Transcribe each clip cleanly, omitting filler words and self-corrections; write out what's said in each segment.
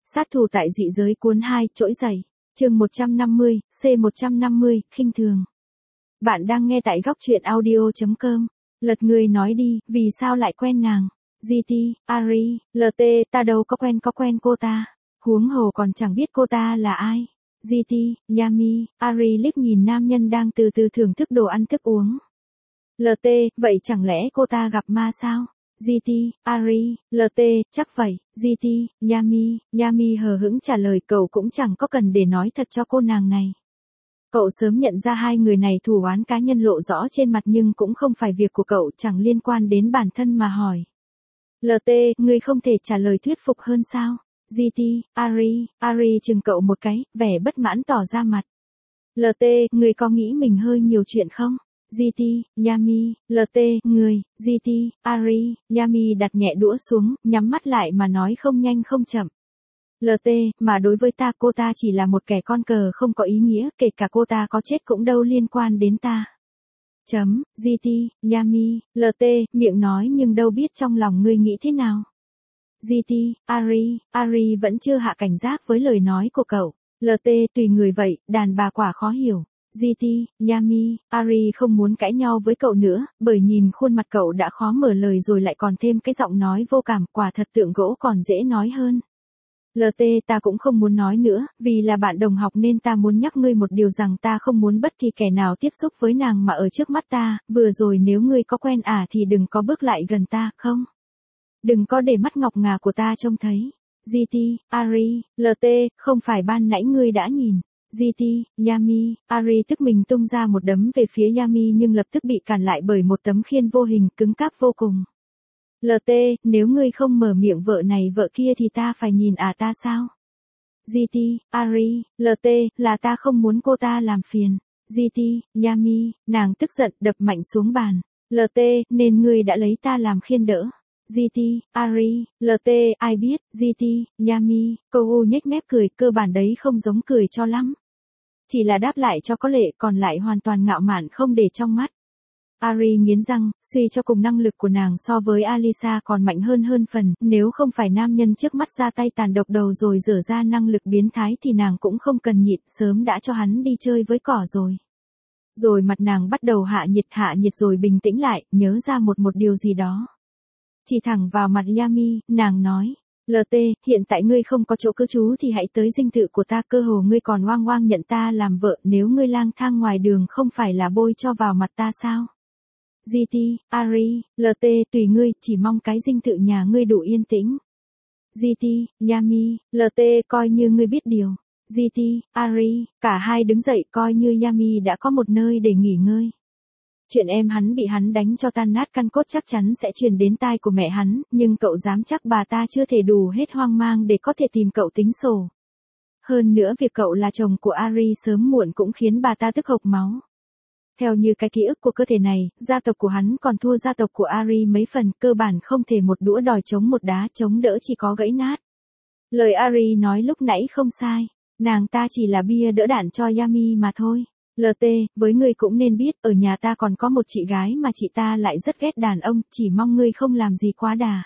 Sát thủ tại dị giới cuốn 2, trỗi dậy. Chương 150, C150, khinh thường. Bạn đang nghe tại góc truyện audio.com. Lật người nói đi, vì sao lại quen nàng? GT, Ari, LT, ta đâu có quen cô ta. Huống hồ còn chẳng biết cô ta là ai. GT, Yami, Ari liếc nhìn nam nhân đang từ từ thưởng thức đồ ăn thức uống. LT, vậy chẳng lẽ cô ta gặp ma sao? GT, Ari, LT, chắc vậy. GT, Yami hờ hững trả lời, cậu cũng chẳng có cần để nói thật cho cô nàng này. Cậu sớm nhận ra hai người này thù oán cá nhân lộ rõ trên mặt, nhưng cũng không phải việc của cậu, chẳng liên quan đến bản thân mà hỏi. LT, ngươi không thể trả lời thuyết phục hơn sao? GT, Ari chừng cậu một cái, vẻ bất mãn tỏ ra mặt. LT, ngươi có nghĩ mình hơi nhiều chuyện không? GT, Yami, LT, người, GT, Ari, Yami đặt nhẹ đũa xuống, nhắm mắt lại mà nói không nhanh không chậm. LT, mà đối với ta cô ta chỉ là một kẻ con cờ không có ý nghĩa, kể cả cô ta có chết cũng đâu liên quan đến ta. GT, Yami, LT, miệng nói nhưng đâu biết trong lòng ngươi nghĩ thế nào. GT, Ari vẫn chưa hạ cảnh giác với lời nói của cậu. LT, tùy người vậy, đàn bà quả khó hiểu. GT, Yami, Ari không muốn cãi nhau với cậu nữa, bởi nhìn khuôn mặt cậu đã khó mở lời rồi lại còn thêm cái giọng nói vô cảm, quả thật tượng gỗ còn dễ nói hơn. LT, ta cũng không muốn nói nữa, vì là bạn đồng học nên ta muốn nhắc ngươi một điều rằng ta không muốn bất kỳ kẻ nào tiếp xúc với nàng mà ở trước mắt ta, vừa rồi nếu ngươi có quen thì đừng có bước lại gần ta, không? Đừng có để mắt ngọc ngà của ta trông thấy. GT, Ari, LT, không phải ban nãy ngươi đã nhìn. GT, Yami, Ari tức mình tung ra một đấm về phía Yami nhưng lập tức bị cản lại bởi một tấm khiên vô hình cứng cáp vô cùng. LT, nếu ngươi không mở miệng vợ này vợ kia thì ta phải nhìn ta sao? GT, Ari, LT, là ta không muốn cô ta làm phiền. GT, Yami, nàng tức giận đập mạnh xuống bàn. LT, nên ngươi đã lấy ta làm khiên đỡ. GT, Ari, LT, ai biết, GT, Yami, cô nhếch mép cười, cơ bản đấy không giống cười cho lắm. Chỉ là đáp lại cho có lệ, còn lại hoàn toàn ngạo mạn không để trong mắt. Ari nghiến răng, suy cho cùng năng lực của nàng so với Alisa còn mạnh hơn phần, nếu không phải nam nhân trước mắt ra tay tàn độc đầu rồi dở ra năng lực biến thái thì nàng cũng không cần nhịn, sớm đã cho hắn đi chơi với cỏ rồi. Rồi mặt nàng bắt đầu hạ nhiệt rồi bình tĩnh lại, nhớ ra một điều gì đó. Chỉ thẳng vào mặt Yami, nàng nói, LT, hiện tại ngươi không có chỗ cư trú thì hãy tới dinh thự của ta, cơ hồ ngươi còn oang nhận ta làm vợ, nếu ngươi lang thang ngoài đường không phải là bôi cho vào mặt ta sao? GT, Ari, LT, tùy ngươi, chỉ mong cái dinh thự nhà ngươi đủ yên tĩnh. GT, Yami, LT, coi như ngươi biết điều. GT, Ari, cả hai đứng dậy coi như Yami đã có một nơi để nghỉ ngơi. Chuyện em hắn bị hắn đánh cho tan nát căn cốt chắc chắn sẽ truyền đến tai của mẹ hắn, nhưng cậu dám chắc bà ta chưa thể đủ hết hoang mang để có thể tìm cậu tính sổ. Hơn nữa việc cậu là chồng của Ari sớm muộn cũng khiến bà ta tức hộc máu. Theo như cái ký ức của cơ thể này, gia tộc của hắn còn thua gia tộc của Ari mấy phần, cơ bản không thể một đũa đòi chống một đá, chống đỡ chỉ có gãy nát. Lời Ari nói lúc nãy không sai, nàng ta chỉ là bia đỡ đạn cho Yami mà thôi. LT, với ngươi cũng nên biết, ở nhà ta còn có một chị gái mà chị ta lại rất ghét đàn ông, chỉ mong ngươi không làm gì quá đà.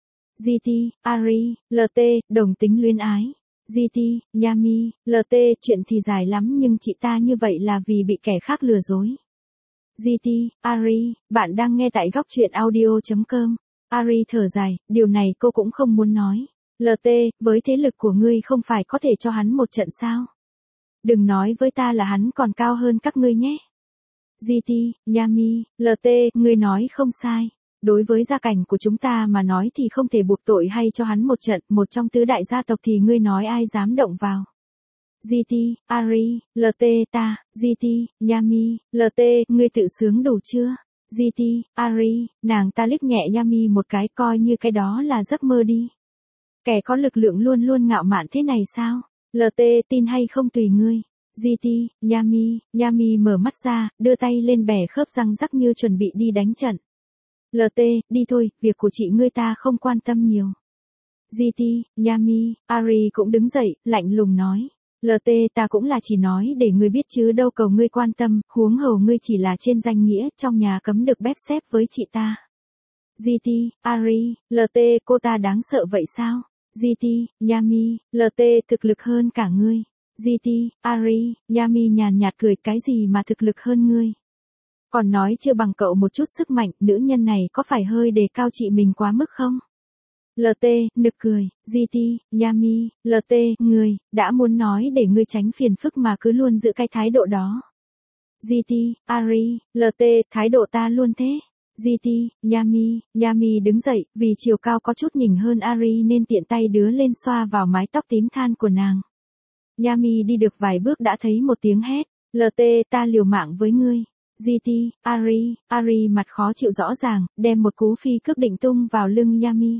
GT, Ari, LT, đồng tính luyến ái. GT, Yami, LT, chuyện thì dài lắm nhưng chị ta như vậy là vì bị kẻ khác lừa dối. GT, Ari, bạn đang nghe tại góc truyện audio.com. Ari thở dài, điều này cô cũng không muốn nói. LT, với thế lực của ngươi không phải có thể cho hắn một trận sao? Đừng nói với ta là hắn còn cao hơn các ngươi nhé. GT, Yami, LT, ngươi nói không sai. Đối với gia cảnh của chúng ta mà nói thì không thể buộc tội hay cho hắn một trận, một trong tứ đại gia tộc thì ngươi nói ai dám động vào. GT, Ari, LT, ta, GT, Yami, LT, ngươi tự sướng đủ chưa? GT, Ari, nàng ta liếc nhẹ Yami một cái, coi như cái đó là giấc mơ đi. Kẻ có lực lượng luôn ngạo mạn thế này sao? LT, tin hay không tùy ngươi. GT, Yami mở mắt ra, đưa tay lên bẻ khớp răng rắc như chuẩn bị đi đánh trận. LT, đi thôi, việc của chị ngươi ta không quan tâm nhiều. GT, Yami, Ari cũng đứng dậy, lạnh lùng nói. LT, ta cũng là chỉ nói để ngươi biết chứ đâu cầu ngươi quan tâm, huống hồ ngươi chỉ là trên danh nghĩa, trong nhà cấm được bép xép với chị ta. GT, Ari, LT, cô ta đáng sợ vậy sao? GT, Yami, LT thực lực hơn cả ngươi. GT, Ari, Yami nhàn nhạt cười, cái gì mà thực lực hơn ngươi? Còn nói chưa bằng cậu một chút sức mạnh, nữ nhân này có phải hơi đề cao chị mình quá mức không? LT, nực cười, GT, Yami, LT, ngươi, đã muốn nói để ngươi tránh phiền phức mà cứ luôn giữ cái thái độ đó. GT, Ari, LT, thái độ ta luôn thế. GT, Yami, Yami đứng dậy, vì chiều cao có chút nhỉnh hơn Ari nên tiện tay đứa lên xoa vào mái tóc tím than của nàng. Yami đi được vài bước đã thấy một tiếng hét, LT ta liều mạng với ngươi. GT, Ari mặt khó chịu rõ ràng, đem một cú phi cước định tung vào lưng Yami.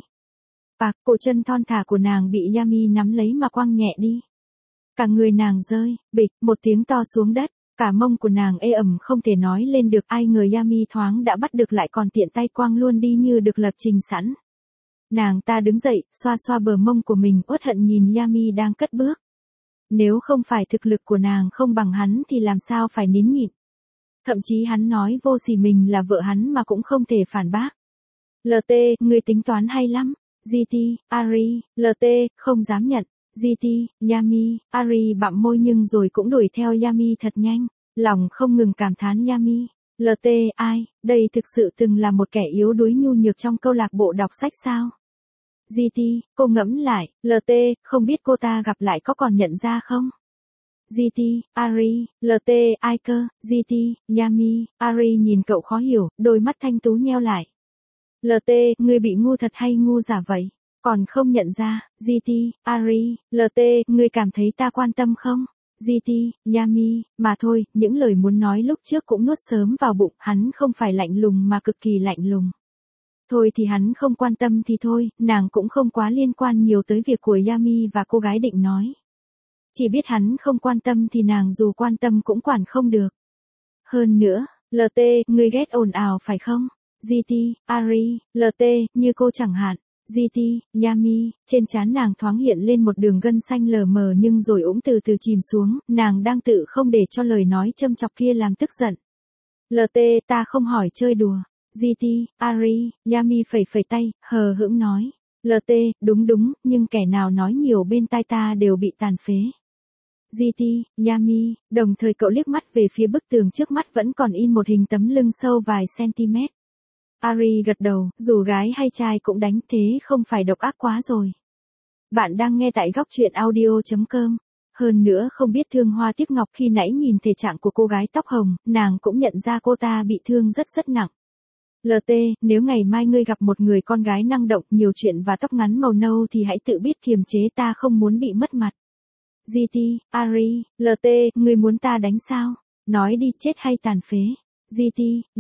Cổ chân thon thả của nàng bị Yami nắm lấy mà quăng nhẹ đi. Cả người nàng rơi, bịch, một tiếng to xuống đất, cả mông của nàng ê ẩm không thể nói lên được, ai ngờ Yami thoáng đã bắt được lại còn tiện tay quăng luôn đi như được lập trình sẵn. Nàng ta đứng dậy, xoa xoa bờ mông của mình, uất hận nhìn Yami đang cất bước. Nếu không phải thực lực của nàng không bằng hắn thì làm sao phải nín nhịn. Thậm chí hắn nói vô sỉ mình là vợ hắn mà cũng không thể phản bác. LT, người tính toán hay lắm. GT, Ari, LT, không dám nhận. GT, Yami, Ari bặm môi nhưng rồi cũng đuổi theo Yami thật nhanh. Lòng không ngừng cảm thán Yami. LT, ai, đây thực sự từng là một kẻ yếu đuối nhu nhược trong câu lạc bộ đọc sách sao? GT, cô ngẫm lại, LT, không biết cô ta gặp lại có còn nhận ra không? GT, Ari, LT, ai cơ? GT, Yami, Ari nhìn cậu khó hiểu, đôi mắt thanh tú nheo lại. LT, ngươi bị ngu thật hay ngu giả vậy? Còn không nhận ra. GT, Ari, LT, ngươi cảm thấy ta quan tâm không? GT, Yami, mà thôi, những lời muốn nói lúc trước cũng nuốt sớm vào bụng, hắn không phải lạnh lùng mà cực kỳ lạnh lùng. Thôi thì hắn không quan tâm thì thôi, nàng cũng không quá liên quan nhiều tới việc của Yami và cô gái định nói. Chỉ biết hắn không quan tâm thì nàng dù quan tâm cũng quản không được. Hơn nữa, LT, ngươi ghét ồn ào phải không? GT, Ari, LT, như cô chẳng hạn. GT, Yami, trên trán nàng thoáng hiện lên một đường gân xanh lờ mờ nhưng rồi ũng từ từ chìm xuống, nàng đang tự không để cho lời nói châm chọc kia làm tức giận. LT, ta không hỏi chơi đùa. GT, Ari, Yami phẩy phẩy tay, hờ hững nói. LT, đúng, nhưng kẻ nào nói nhiều bên tai ta đều bị tàn phế. GT, Yami, đồng thời cậu liếc mắt về phía bức tường trước mắt vẫn còn in một hình tấm lưng sâu vài cm. Ari gật đầu, dù gái hay trai cũng đánh thế không phải độc ác quá rồi. Bạn đang nghe tại góc truyện audio.com. Hơn nữa không biết thương hoa tiếc ngọc, khi nãy nhìn thể trạng của cô gái tóc hồng, nàng cũng nhận ra cô ta bị thương rất nặng. LT, nếu ngày mai ngươi gặp một người con gái năng động, nhiều chuyện và tóc ngắn màu nâu thì hãy tự biết kiềm chế, ta không muốn bị mất mặt. GT, Ari, LT, ngươi muốn ta đánh sao? Nói đi, chết hay tàn phế. GT,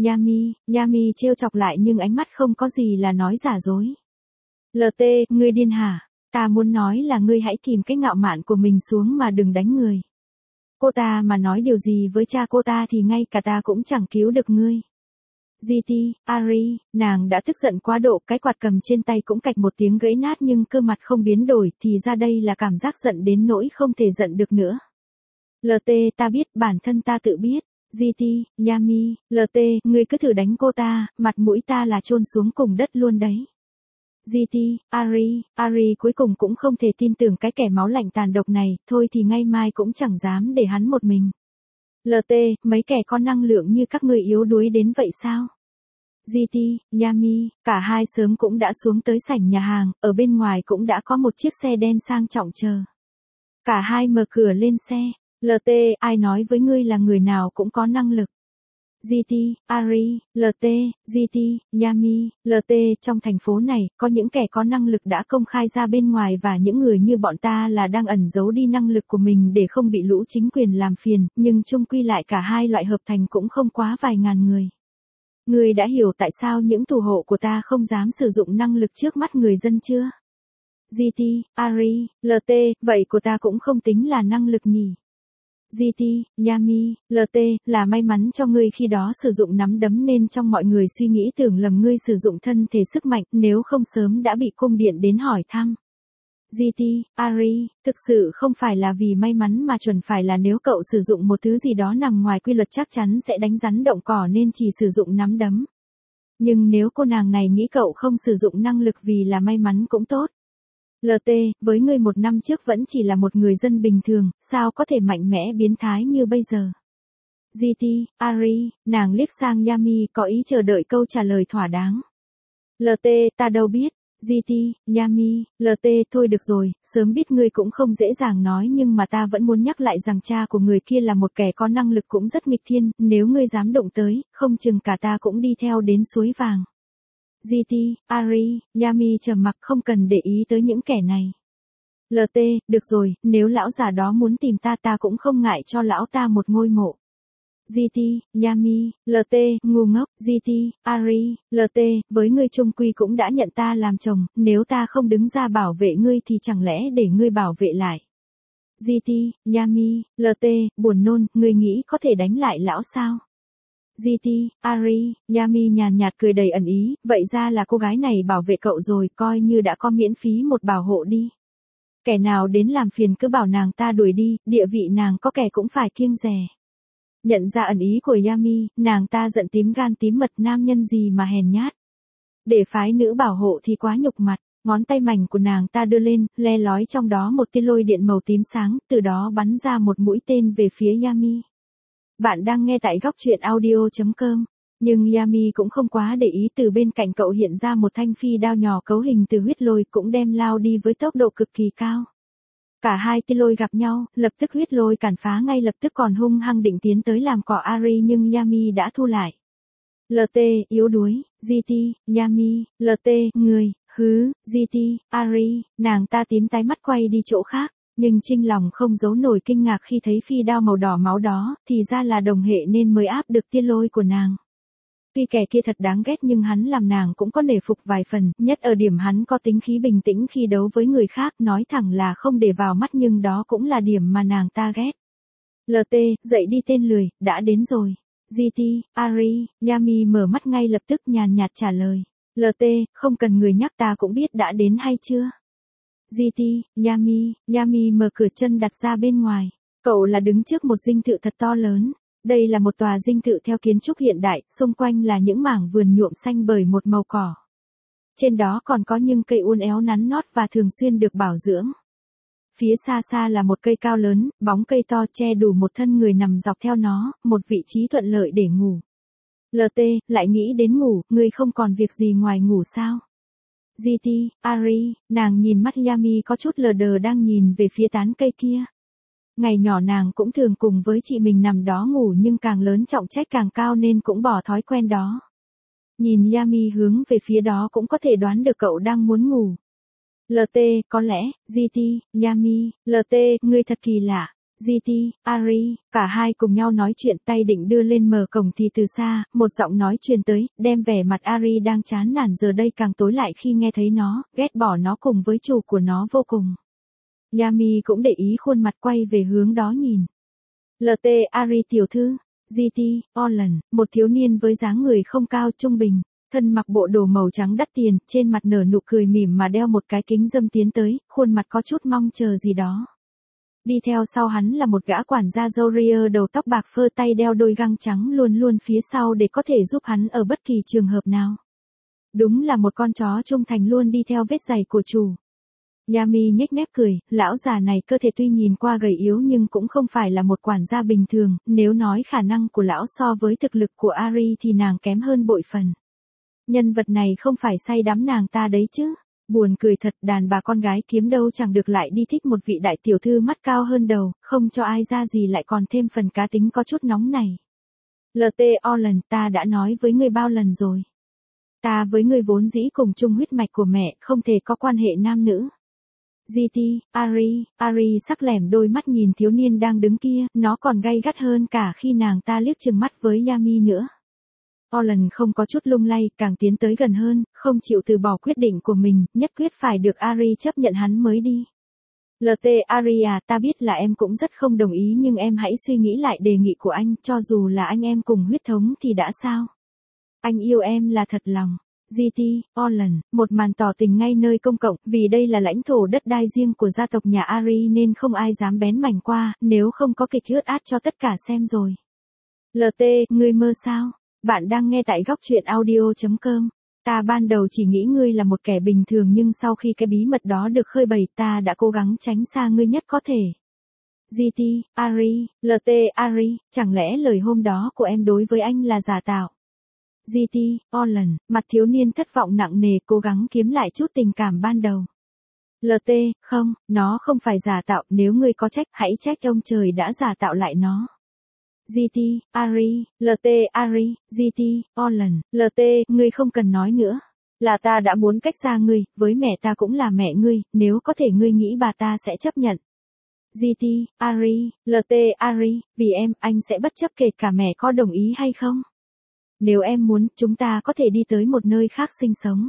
Yami trêu chọc lại nhưng ánh mắt không có gì là nói giả dối. LT, ngươi điên hả? Ta muốn nói là ngươi hãy kìm cái ngạo mạn của mình xuống mà đừng đánh người. Cô ta mà nói điều gì với cha cô ta thì ngay cả ta cũng chẳng cứu được ngươi. GT, Ari, nàng đã tức giận quá độ, cái quạt cầm trên tay cũng cạch một tiếng gãy nát nhưng cơ mặt không biến đổi, thì ra đây là cảm giác giận đến nỗi không thể giận được nữa. LT, ta biết, bản thân ta tự biết. GT, Yami, LT, ngươi cứ thử đánh cô ta, mặt mũi ta là chôn xuống cùng đất luôn đấy. GT, Ari cuối cùng cũng không thể tin tưởng cái kẻ máu lạnh tàn độc này, thôi thì ngay mai cũng chẳng dám để hắn một mình. LT, mấy kẻ có năng lượng như các ngươi yếu đuối đến vậy sao? GT, Yami, cả hai sớm cũng đã xuống tới sảnh nhà hàng, ở bên ngoài cũng đã có một chiếc xe đen sang trọng chờ. Cả hai mở cửa lên xe. LT, ai nói với ngươi là người nào cũng có năng lực? GT, Ari, LT, GT, Yami, LT, trong thành phố này, có những kẻ có năng lực đã công khai ra bên ngoài và những người như bọn ta là đang ẩn giấu đi năng lực của mình để không bị lũ chính quyền làm phiền, nhưng chung quy lại cả hai loại hợp thành cũng không quá vài ngàn người. Ngươi đã hiểu tại sao những thủ hộ của ta không dám sử dụng năng lực trước mắt người dân chưa? GT, Ari, LT, vậy của ta cũng không tính là năng lực nhỉ? GT, Yami, LT, là may mắn cho ngươi khi đó sử dụng nắm đấm nên trong mọi người suy nghĩ tưởng lầm ngươi sử dụng thân thể sức mạnh, nếu không sớm đã bị cung điện đến hỏi thăm. GT, Ari, thực sự không phải là vì may mắn mà chuẩn phải là nếu cậu sử dụng một thứ gì đó nằm ngoài quy luật chắc chắn sẽ đánh rắn động cỏ nên chỉ sử dụng nắm đấm. Nhưng nếu cô nàng này nghĩ cậu không sử dụng năng lực vì là may mắn cũng tốt. LT, với ngươi 1 năm trước vẫn chỉ là một người dân bình thường, sao có thể mạnh mẽ biến thái như bây giờ? GT, Ari, nàng liếc sang Yami có ý chờ đợi câu trả lời thỏa đáng. LT, ta đâu biết. GT, Yami, LT, thôi được rồi, sớm biết ngươi cũng không dễ dàng nói nhưng mà ta vẫn muốn nhắc lại rằng cha của người kia là một kẻ có năng lực cũng rất nghịch thiên, nếu ngươi dám động tới, không chừng cả ta cũng đi theo đến suối vàng. GT, Ari, Yami trầm mặc không cần để ý tới những kẻ này. LT, được rồi, nếu lão già đó muốn tìm ta ta cũng không ngại cho lão ta một ngôi mộ. GT, Yami, LT, ngu ngốc, GT, Ari, LT, với ngươi chung quy cũng đã nhận ta làm chồng, nếu ta không đứng ra bảo vệ ngươi thì chẳng lẽ để ngươi bảo vệ lại. GT, Yami, LT, buồn nôn, ngươi nghĩ có thể đánh lại lão sao? GT, Ari, Yami nhàn nhạt cười đầy ẩn ý, vậy ra là cô gái này bảo vệ cậu rồi, coi như đã có miễn phí một bảo hộ đi. Kẻ nào đến làm phiền cứ bảo nàng ta đuổi đi, địa vị nàng có kẻ cũng phải kiêng dè. Nhận ra ẩn ý của Yami, nàng ta giận tím gan tím mật, nam nhân gì mà hèn nhát. Để phái nữ bảo hộ thì quá nhục mặt, ngón tay mảnh của nàng ta đưa lên, le lói trong đó một tia lôi điện màu tím sáng, từ đó bắn ra một mũi tên về phía Yami. Bạn đang nghe tại góc truyện audio.com. Nhưng Yami cũng không quá để ý, từ bên cạnh cậu hiện ra một thanh phi đao nhỏ cấu hình từ huyết lôi cũng đem lao đi với tốc độ cực kỳ cao. Cả hai tia lôi gặp nhau, lập tức huyết lôi cản phá ngay lập tức còn hung hăng định tiến tới làm cỏ Ari nhưng Yami đã thu lại. LT, yếu đuối, GT, Yami, LT, người, GT, Ari, nàng ta tím tái mắt quay đi chỗ khác, nhưng Trinh lòng không giấu nổi kinh ngạc khi thấy phi đao màu đỏ máu đó, thì ra là đồng hệ nên mới áp được tia lôi của nàng. Tuy kẻ kia thật đáng ghét nhưng hắn làm nàng cũng có nể phục vài phần, nhất ở điểm hắn có tính khí bình tĩnh khi đấu với người khác, nói thẳng là không để vào mắt nhưng đó cũng là điểm mà nàng ta ghét. LT, dậy đi tên lười, đã đến rồi. GT, Ari, Yami mở mắt ngay lập tức nhàn nhạt trả lời. LT, không cần người nhắc ta cũng biết đã đến hay chưa. GT, Yami mở cửa chân đặt ra bên ngoài. Cậu là đứng trước một dinh thự thật to lớn. Đây là một tòa dinh thự theo kiến trúc hiện đại, xung quanh là những mảng vườn nhuộm xanh bởi một màu cỏ. Trên đó còn có những cây uốn éo nắn nót và thường xuyên được bảo dưỡng. Phía xa xa là một cây cao lớn, bóng cây to che đủ một thân người nằm dọc theo nó, một vị trí thuận lợi để ngủ. LT, lại nghĩ đến ngủ, ngươi không còn việc gì ngoài ngủ sao? GT, Ari, nàng nhìn mắt Yami có chút lờ đờ đang nhìn về phía tán cây kia. Ngày nhỏ nàng cũng thường cùng với chị mình nằm đó ngủ nhưng càng lớn trọng trách càng cao nên cũng bỏ thói quen đó. Nhìn Yami hướng về phía đó cũng có thể đoán được cậu đang muốn ngủ. LT, có lẽ, GT, Yami, LT, ngươi thật kỳ lạ. GT, Ari, cả hai cùng nhau nói chuyện, tay định đưa lên mở cổng thì từ xa, một giọng nói truyền tới, đem vẻ mặt Ari đang chán nản giờ đây càng tối lại khi nghe thấy nó, ghét bỏ nó cùng với chủ của nó vô cùng. Yami cũng để ý khuôn mặt quay về hướng đó nhìn. LT, Ari tiểu thư. GT, Orlan, một thiếu niên với dáng người không cao trung bình, thân mặc bộ đồ màu trắng đắt tiền, trên mặt nở nụ cười mỉm mà đeo một cái kính râm tiến tới, khuôn mặt có chút mong chờ gì đó. Đi theo sau hắn là một gã quản gia râu ria đầu tóc bạc phơ, tay đeo đôi găng trắng luôn luôn phía sau để có thể giúp hắn ở bất kỳ trường hợp nào. Đúng là một con chó trung thành luôn đi theo vết giày của chủ. Yami nhếch mép cười, lão già này cơ thể tuy nhìn qua gầy yếu nhưng cũng không phải là một quản gia bình thường, nếu nói khả năng của lão so với thực lực của Ari thì nàng kém hơn bội phần. Nhân vật này không phải say đắm nàng ta đấy chứ. Buồn cười thật, đàn bà con gái kiếm đâu chẳng được lại đi thích một vị đại tiểu thư mắt cao hơn đầu, không cho ai ra gì lại còn thêm phần cá tính có chút nóng này. LT Orlan, ta đã nói với ngươi bao lần rồi. Ta với ngươi vốn dĩ cùng chung huyết mạch của mẹ, không thể có quan hệ nam nữ. GT, Ari sắc lẻm đôi mắt nhìn thiếu niên đang đứng kia, nó còn gay gắt hơn cả khi nàng ta liếc chừng mắt với Yami nữa. Orlan không có chút lung lay, càng tiến tới gần hơn, không chịu từ bỏ quyết định của mình, nhất quyết phải được Ari chấp nhận hắn mới đi. LT Ari à, ta biết là em cũng rất không đồng ý nhưng em hãy suy nghĩ lại đề nghị của anh, cho dù là anh em cùng huyết thống thì đã sao? Anh yêu em là thật lòng. GT, Orlan, một màn tỏ tình ngay nơi công cộng, vì đây là lãnh thổ đất đai riêng của gia tộc nhà Ari nên không ai dám bén mảnh qua, nếu không có kịch ướt át cho tất cả xem rồi. LT, ngươi mơ sao? Bạn đang nghe tại góc truyện audio.com. Ta ban đầu chỉ nghĩ ngươi là một kẻ bình thường nhưng sau khi cái bí mật đó được khơi bày ta đã cố gắng tránh xa ngươi nhất có thể. GT, Ari, LT, Ari, chẳng lẽ lời hôm đó của em đối với anh là giả tạo? GT, Orlan, mặt thiếu niên thất vọng nặng nề cố gắng kiếm lại chút tình cảm ban đầu. LT, không, nó không phải giả tạo, nếu ngươi có trách hãy trách ông trời đã giả tạo lại nó. GT, Ari, LT, Ari, GT, Orlan, LT, ngươi không cần nói nữa. Là ta đã muốn cách xa ngươi, với mẹ ta cũng là mẹ ngươi, nếu có thể ngươi nghĩ bà ta sẽ chấp nhận. GT, Ari, LT, Ari, vì em, anh sẽ bất chấp kể cả mẹ có đồng ý hay không. Nếu em muốn, chúng ta có thể đi tới một nơi khác sinh sống.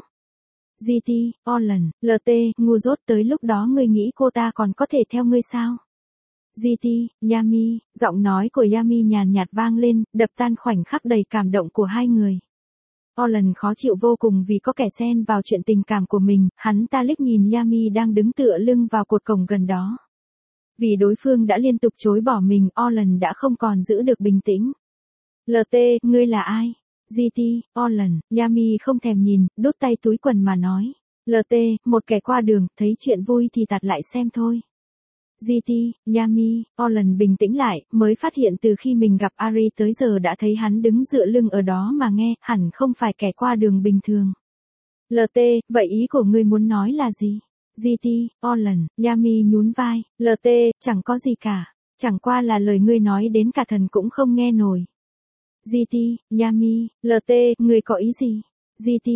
GT, Orlan, LT, ngu dốt tới lúc đó ngươi nghĩ cô ta còn có thể theo ngươi sao? GT, Yami, giọng nói của Yami nhàn nhạt vang lên, đập tan khoảnh khắc đầy cảm động của hai người. Orlan khó chịu vô cùng vì có kẻ xen vào chuyện tình cảm của mình, hắn ta liếc nhìn Yami đang đứng tựa lưng vào cột cổng gần đó. Vì đối phương đã liên tục chối bỏ mình, Orlan đã không còn giữ được bình tĩnh. LT, ngươi là ai? GT, Orlan, Yami không thèm nhìn, đút tay túi quần mà nói. LT, một kẻ qua đường, thấy chuyện vui thì tạt lại xem thôi. GT, Yami, Orlan bình tĩnh lại, mới phát hiện từ khi mình gặp Ari tới giờ đã thấy hắn đứng dựa lưng ở đó mà nghe, hẳn không phải kẻ qua đường bình thường. LT, vậy ý của ngươi muốn nói là gì? GT, Orlan, Yami nhún vai, LT, chẳng có gì cả, chẳng qua là lời ngươi nói đến cả thần cũng không nghe nổi. GT, Yami, LT, ngươi có ý gì? GT,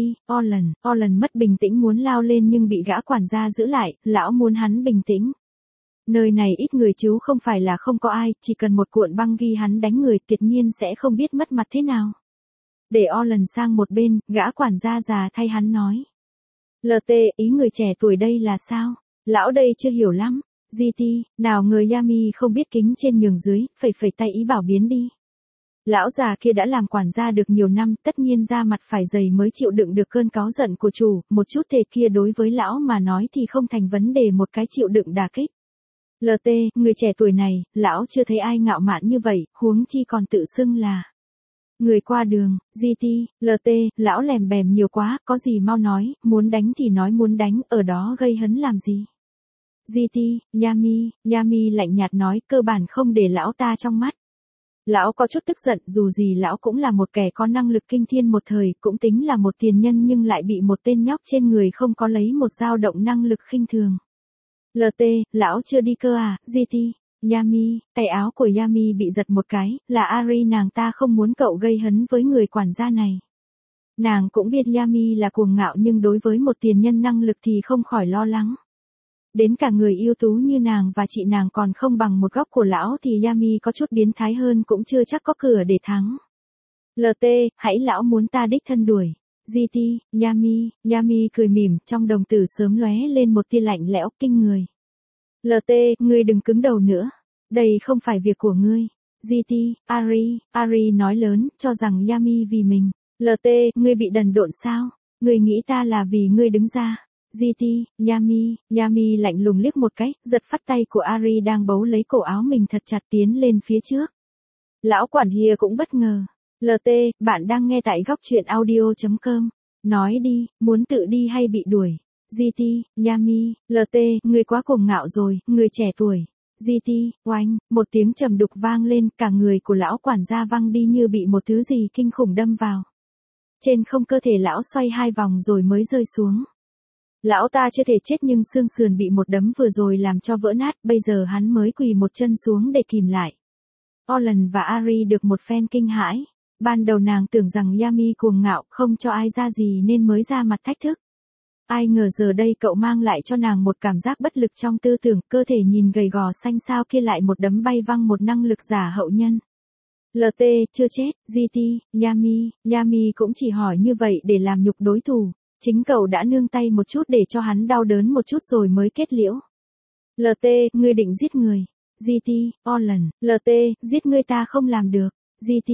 Orlan mất bình tĩnh muốn lao lên nhưng bị gã quản gia giữ lại, lão muốn hắn bình tĩnh. Nơi này ít người chứ không phải là không có ai, chỉ cần một cuộn băng ghi hắn đánh người tuyệt nhiên sẽ không biết mất mặt thế nào. Để Orlan sang một bên, gã quản gia già thay hắn nói. LT, ý người trẻ tuổi đây là sao? Lão đây chưa hiểu lắm. GT, nào người Yami không biết kính trên nhường dưới, phẩy tay ý bảo biến đi. Lão già kia đã làm quản gia được nhiều năm, tất nhiên da mặt phải dày mới chịu đựng được cơn cáu giận của chủ, một chút thề kia đối với lão mà nói thì không thành vấn đề một cái chịu đựng đả kích. LT, người trẻ tuổi này, lão chưa thấy ai ngạo mạn như vậy, huống chi còn tự xưng là người qua đường. GT, LT, lão lèm bèm nhiều quá, có gì mau nói, muốn đánh thì nói muốn đánh, ở đó gây hấn làm gì. GT, Yami lạnh nhạt nói, cơ bản không để lão ta trong mắt. Lão có chút tức giận, dù gì lão cũng là một kẻ có năng lực kinh thiên một thời, cũng tính là một tiền nhân nhưng lại bị một tên nhóc trên người không có lấy một dao động năng lực khinh thường. LT, lão chưa đi cơ à? GT, Yami, tay áo của Yami bị giật một cái, là Ari, nàng ta không muốn cậu gây hấn với người quản gia này. Nàng cũng biết Yami là cuồng ngạo nhưng đối với một tiền nhân năng lực thì không khỏi lo lắng. Đến cả người ưu tú như nàng và chị nàng còn không bằng một góc của lão thì Yami có chút biến thái hơn cũng chưa chắc có cửa để thắng. LT, hãy lão muốn ta đích thân đuổi. GT, Yami cười mỉm, trong đồng tử sớm lóe lên một tia lạnh lẽo kinh người. LT, ngươi đừng cứng đầu nữa. Đây không phải việc của ngươi. GT, Ari nói lớn, cho rằng Yami vì mình. LT, ngươi bị đần độn sao? Ngươi nghĩ ta là vì ngươi đứng ra. GT, Yami lạnh lùng liếc một cái, giật phát tay của Ari đang bấu lấy cổ áo mình thật chặt tiến lên phía trước. Lão quản hìa cũng bất ngờ. LT, bạn đang nghe tại góc truyện audio.com. Nói đi, muốn tự đi hay bị đuổi? GT, Yami, LT, người quá cuồng ngạo rồi, người trẻ tuổi. GT, oanh, một tiếng trầm đục vang lên, cả người của lão quản gia văng đi như bị một thứ gì kinh khủng đâm vào. Trên không cơ thể lão xoay 2 vòng rồi mới rơi xuống. Lão ta chưa thể chết nhưng xương sườn bị một đấm vừa rồi làm cho vỡ nát, bây giờ hắn mới quỳ một chân xuống để kìm lại. Orlan và Ari được một phen kinh hãi. Ban đầu nàng tưởng rằng Yami cuồng ngạo không cho ai ra gì nên mới ra mặt thách thức. Ai ngờ giờ đây cậu mang lại cho nàng một cảm giác bất lực trong tư tưởng, cơ thể nhìn gầy gò xanh xao kia lại một đấm bay văng một năng lực giả hậu nhân. LT, chưa chết. GT, Yami cũng chỉ hỏi như vậy để làm nhục đối thủ. Chính cậu đã nương tay một chút để cho hắn đau đớn một chút rồi mới kết liễu. LT, ngươi định giết người. GT, Orlan, LT, giết ngươi ta không làm được. GT,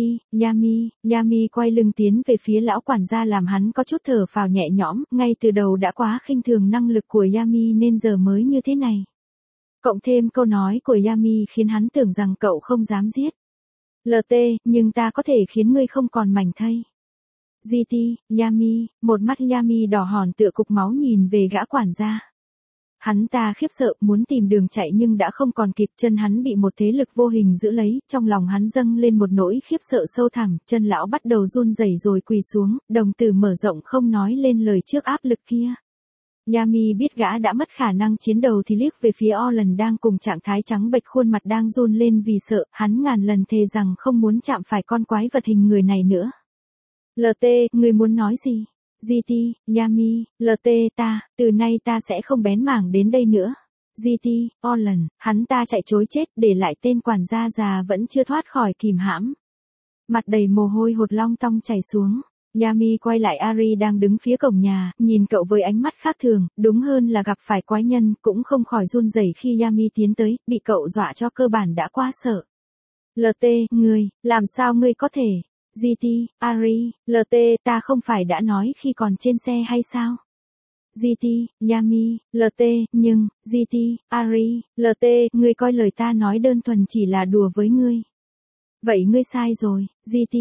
Yami quay lưng tiến về phía lão quản gia làm hắn có chút thở phào nhẹ nhõm, ngay từ đầu đã quá khinh thường năng lực của Yami nên giờ mới như thế này. Cộng thêm câu nói của Yami khiến hắn tưởng rằng cậu không dám giết. LT, nhưng ta có thể khiến ngươi không còn mảnh thây. GT, Yami, một mắt Yami đỏ hòn tựa cục máu nhìn về gã quản gia. Hắn ta khiếp sợ muốn tìm đường chạy nhưng đã không còn kịp, chân hắn bị một thế lực vô hình giữ lấy, trong lòng hắn dâng lên một nỗi khiếp sợ sâu thẳm, chân lão bắt đầu run rẩy rồi quỳ xuống, đồng tử mở rộng không nói lên lời trước áp lực kia. Yami biết gã đã mất khả năng chiến đấu thì liếc về phía Orlan đang cùng trạng thái trắng bệch khuôn mặt đang run lên vì sợ, hắn ngàn lần thề rằng không muốn chạm phải con quái vật hình người này nữa. LT, người muốn nói gì? GT, Yami, LT từ nay ta sẽ không bén mảng đến đây nữa. GT, Orlan, hắn ta chạy trối chết để lại tên quản gia già vẫn chưa thoát khỏi kìm hãm. Mặt đầy mồ hôi hột long tong chảy xuống. Yami quay lại Ari đang đứng phía cổng nhà, nhìn cậu với ánh mắt khác thường, đúng hơn là gặp phải quái nhân, cũng không khỏi run rẩy khi Yami tiến tới, bị cậu dọa cho cơ bản đã quá sợ. LT, ngươi, làm sao ngươi có thể? GT, Ari, LT, ta không phải đã nói khi còn trên xe hay sao? GT, Yami, LT, nhưng, GT, Ari, LT, ngươi coi lời ta nói đơn thuần chỉ là đùa với ngươi. Vậy ngươi sai rồi, GT,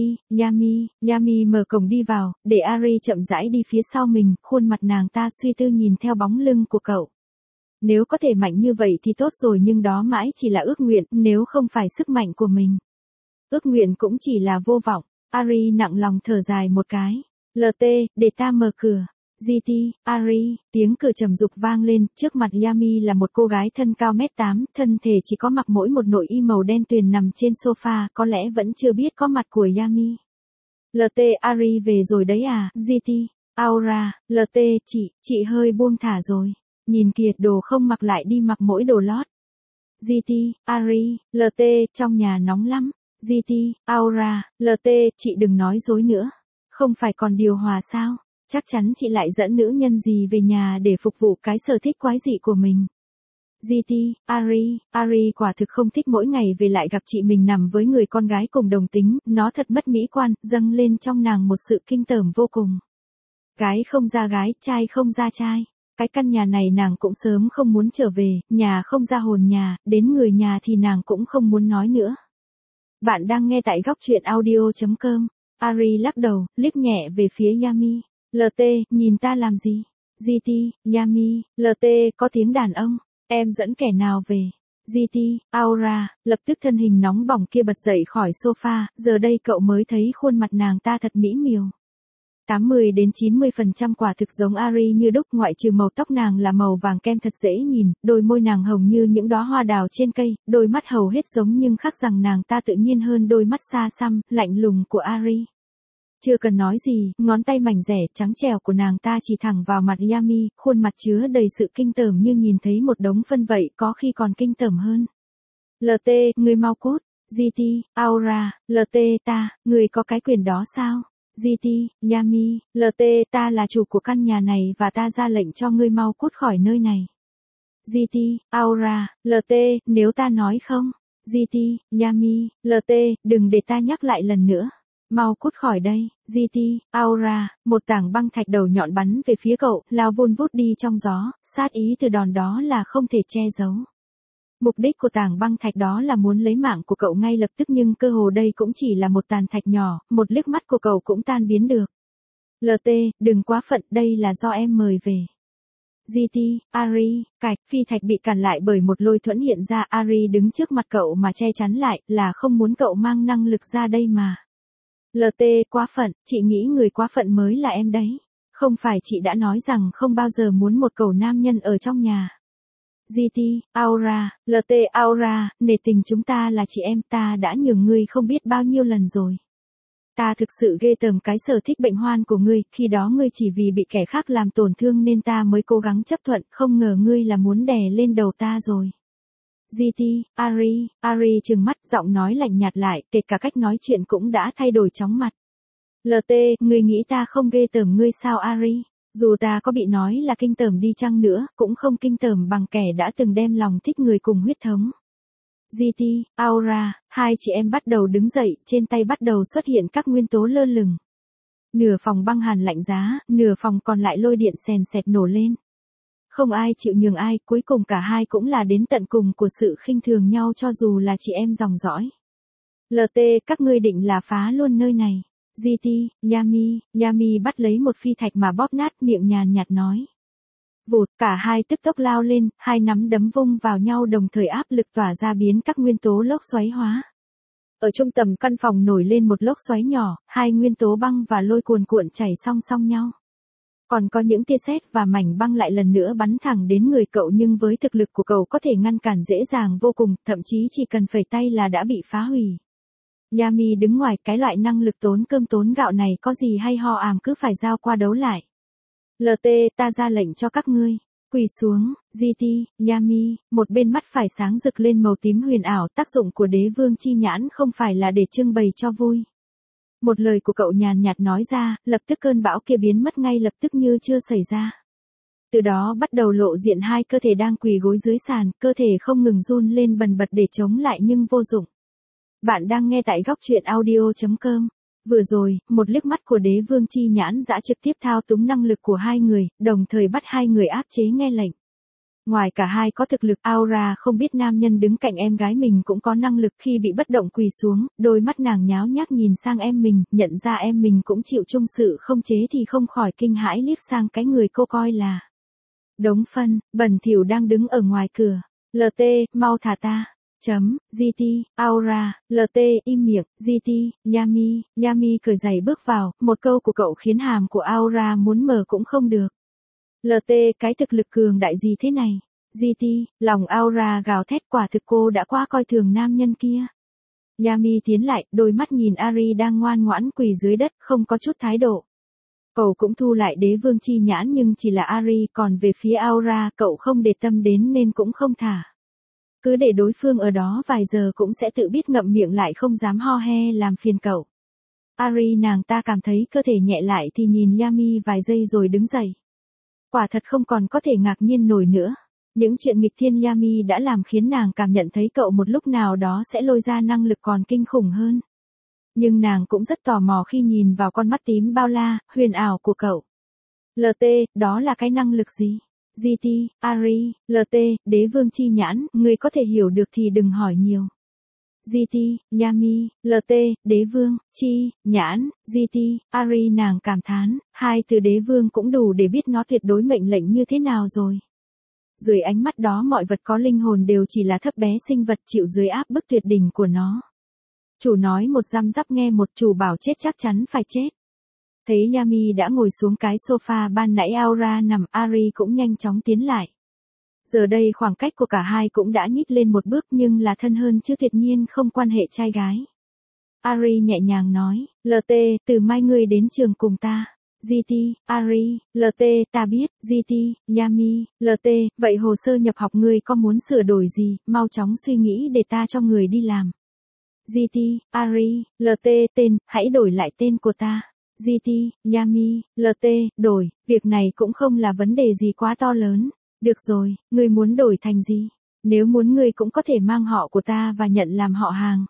Yami mở cổng đi vào, để Ari chậm rãi đi phía sau mình, khuôn mặt nàng ta suy tư nhìn theo bóng lưng của cậu. Nếu có thể mạnh như vậy thì tốt rồi nhưng đó mãi chỉ là ước nguyện, nếu không phải sức mạnh của mình. Ước nguyện cũng chỉ là vô vọng, Ari nặng lòng thở dài một cái. LT, để ta mở cửa. GT, Ari, tiếng cửa trầm dục vang lên, trước mặt Yami là một cô gái thân cao 1m8, thân thể chỉ có mặc mỗi một nội y màu đen tuyền nằm trên sofa, có lẽ vẫn chưa biết có mặt của Yami. LT, Ari về rồi đấy à? GT, Aura, LT, chị hơi buông thả rồi. Nhìn kìa, đồ không mặc lại đi mặc mỗi đồ lót. GT, Ari, LT, trong nhà nóng lắm. GT, Aura, LT, chị đừng nói dối nữa. Không phải còn điều hòa sao? Chắc chắn chị lại dẫn nữ nhân gì về nhà để phục vụ cái sở thích quái dị của mình. GT, Ari quả thực không thích mỗi ngày về lại gặp chị mình nằm với người con gái cùng đồng tính, nó thật mất mỹ quan, dâng lên trong nàng một sự kinh tởm vô cùng. Gái không ra gái, trai không ra trai. Cái căn nhà này nàng cũng sớm không muốn trở về, nhà không ra hồn nhà, đến người nhà thì nàng cũng không muốn nói nữa. Bạn đang nghe tại góc truyện audio.com. Ari lắc đầu, liếc nhẹ về phía Yami. LT, nhìn ta làm gì? GT, Yami, LT, có tiếng đàn ông, em dẫn kẻ nào về? GT, Aura, lập tức thân hình nóng bỏng kia bật dậy khỏi sofa, giờ đây cậu mới thấy khuôn mặt nàng ta thật mỹ miều. 80-90% quả thực giống Ari như đúc, ngoại trừ màu tóc nàng là màu vàng kem thật dễ nhìn, đôi môi nàng hồng như những đóa hoa đào trên cây, đôi mắt hầu hết giống nhưng khác rằng nàng ta tự nhiên hơn đôi mắt xa xăm, lạnh lùng của Ari. Chưa cần nói gì, ngón tay mảnh rẻ trắng trẻo của nàng ta chỉ thẳng vào mặt Yami, khuôn mặt chứa đầy sự kinh tởm như nhìn thấy một đống phân vậy, có khi còn kinh tởm hơn. LT, người mau cút. GT, Aura, LT, người có cái quyền đó sao? GT, Yami, LT, ta là chủ của căn nhà này và ta ra lệnh cho ngươi mau cút khỏi nơi này. GT, Aura, LT, nếu ta nói không? GT, Yami, LT, đừng để ta nhắc lại lần nữa. Mau cút khỏi đây. GT, Aura, một tảng băng thạch đầu nhọn bắn về phía cậu, lao vun vút đi trong gió, sát ý từ đòn đó là không thể che giấu. Mục đích của tảng băng thạch đó là muốn lấy mạng của cậu ngay lập tức nhưng cơ hồ đây cũng chỉ là một tàn thạch nhỏ, một liếc mắt của cậu cũng tan biến được. LT, đừng quá phận, đây là do em mời về. GT, Ari, cạch, phi thạch bị cản lại bởi một lôi thuẫn hiện ra, Ari đứng trước mặt cậu mà che chắn lại, là không muốn cậu mang năng lực ra đây mà. LT, quá phận, chị nghĩ người quá phận mới là em đấy. Không phải chị đã nói rằng không bao giờ muốn một cậu nam nhân ở trong nhà. GT, Aura, LT, Aura, nể tình chúng ta là chị em, ta đã nhường ngươi không biết bao nhiêu lần rồi. Ta thực sự ghê tởm cái sở thích bệnh hoan của ngươi, khi đó ngươi chỉ vì bị kẻ khác làm tổn thương nên ta mới cố gắng chấp thuận, không ngờ ngươi là muốn đè lên đầu ta rồi. GT, Ari trừng mắt, giọng nói lạnh nhạt lại, kể cả cách nói chuyện cũng đã thay đổi chóng mặt. LT, ngươi nghĩ ta không ghê tởm ngươi sao Ari? Dù ta có bị nói là kinh tởm đi chăng nữa, cũng không kinh tởm bằng kẻ đã từng đem lòng thích người cùng huyết thống. GT, Aura, hai chị em bắt đầu đứng dậy, trên tay bắt đầu xuất hiện các nguyên tố lơ lửng. Nửa phòng băng hàn lạnh giá, nửa phòng còn lại lôi điện sèn sẹt nổ lên. Không ai chịu nhường ai, cuối cùng cả hai cũng là đến tận cùng của sự khinh thường nhau cho dù là chị em dòng dõi. LT, các ngươi định là phá luôn nơi này. GT, Yami, Yami bắt lấy một phi thạch mà bóp nát, miệng nhàn nhạt nói. Vụt, cả hai tức tốc lao lên, hai nắm đấm vung vào nhau đồng thời áp lực tỏa ra biến các nguyên tố lốc xoáy hóa. Ở trung tâm căn phòng nổi lên một lốc xoáy nhỏ, hai nguyên tố băng và lôi cuồn cuộn chảy song song nhau. Còn có những tia sét và mảnh băng lại lần nữa bắn thẳng đến người cậu, nhưng với thực lực của cậu có thể ngăn cản dễ dàng vô cùng, thậm chí chỉ cần phẩy tay là đã bị phá hủy. Yami đứng ngoài, cái loại năng lực tốn cơm tốn gạo này có gì hay ho cứ phải giao qua đấu lại. LT, ta ra lệnh cho các ngươi. Quỳ xuống, GT, Yami, một bên mắt phải sáng rực lên màu tím huyền ảo, tác dụng của đế vương chi nhãn không phải là để trưng bày cho vui. Một lời của cậu nhàn nhạt nói ra, lập tức cơn bão kia biến mất ngay lập tức như chưa xảy ra. Từ đó bắt đầu lộ diện hai cơ thể đang quỳ gối dưới sàn, cơ thể không ngừng run lên bần bật để chống lại nhưng vô dụng. Bạn đang nghe tại góc truyện audio.com. Vừa rồi, một liếc mắt của đế vương chi nhãn đã trực tiếp thao túng năng lực của hai người, đồng thời bắt hai người áp chế nghe lệnh. Ngoài cả hai có thực lực, Aura không biết nam nhân đứng cạnh em gái mình cũng có năng lực. Khi bị bất động quỳ xuống, đôi mắt nàng nháo nhác nhìn sang em mình, nhận ra em mình cũng chịu chung sự không chế thì không khỏi kinh hãi liếc sang cái người cô coi là đống phân, bẩn thỉu đang đứng ở ngoài cửa. LT, mau thả ta. GT, Aura, LT, im miệng, GT, Yami, Yami cởi giày bước vào, một câu của cậu khiến hàm của Aura muốn mở cũng không được. LT, cái thực lực cường đại gì thế này? GT, lòng Aura gào thét, quả thực cô đã quá coi thường nam nhân kia. Yami tiến lại, đôi mắt nhìn Ari đang ngoan ngoãn quỳ dưới đất, không có chút thái độ. Cậu cũng thu lại đế vương chi nhãn nhưng chỉ là Ari, còn về phía Aura cậu không để tâm đến nên cũng không thả. Cứ để đối phương ở đó vài giờ cũng sẽ tự biết ngậm miệng lại không dám ho he làm phiền cậu. Ari nàng ta cảm thấy cơ thể nhẹ lại thì nhìn Yami vài giây rồi đứng dậy. Quả thật không còn có thể ngạc nhiên nổi nữa. Những chuyện nghịch thiên Yami đã làm khiến nàng cảm nhận thấy cậu một lúc nào đó sẽ lôi ra năng lực còn kinh khủng hơn. Nhưng nàng cũng rất tò mò khi nhìn vào con mắt tím bao la, huyền ảo của cậu. LT, đó là cái năng lực gì? GT, Ari, LT, đế vương chi nhãn, người có thể hiểu được thì đừng hỏi nhiều. GT, Yami, LT, đế vương, chi, nhãn, GT, Ari nàng cảm thán, hai từ đế vương cũng đủ để biết nó tuyệt đối mệnh lệnh như thế nào rồi. Dưới ánh mắt đó mọi vật có linh hồn đều chỉ là thấp bé sinh vật chịu dưới áp bức tuyệt đỉnh của nó. Chủ nói một răm rắp nghe một, chủ bảo chết chắc chắn phải chết. Thấy Yami đã ngồi xuống cái sofa ban nãy Aura nằm, Ari cũng nhanh chóng tiến lại. Giờ đây khoảng cách của cả hai cũng đã nhích lên một bước nhưng là thân hơn chứ tuyệt nhiên không quan hệ trai gái. Ari nhẹ nhàng nói, LT, từ mai ngươi đến trường cùng ta. GT, Ari, LT, ta biết, GT, Yami, LT, vậy hồ sơ nhập học ngươi có muốn sửa đổi gì, mau chóng suy nghĩ để ta cho người đi làm. GT, Ari, LT, tên, hãy đổi lại tên của ta. GT, Yami, LT, đổi, việc này cũng không là vấn đề gì quá to lớn. Được rồi, ngươi muốn đổi thành gì? Nếu muốn ngươi cũng có thể mang họ của ta và nhận làm họ hàng.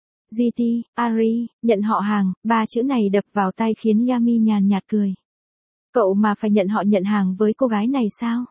GT, Ari, nhận họ hàng, ba chữ này đập vào tai khiến Yami nhàn nhạt cười. Cậu mà phải nhận họ nhận hàng với cô gái này sao?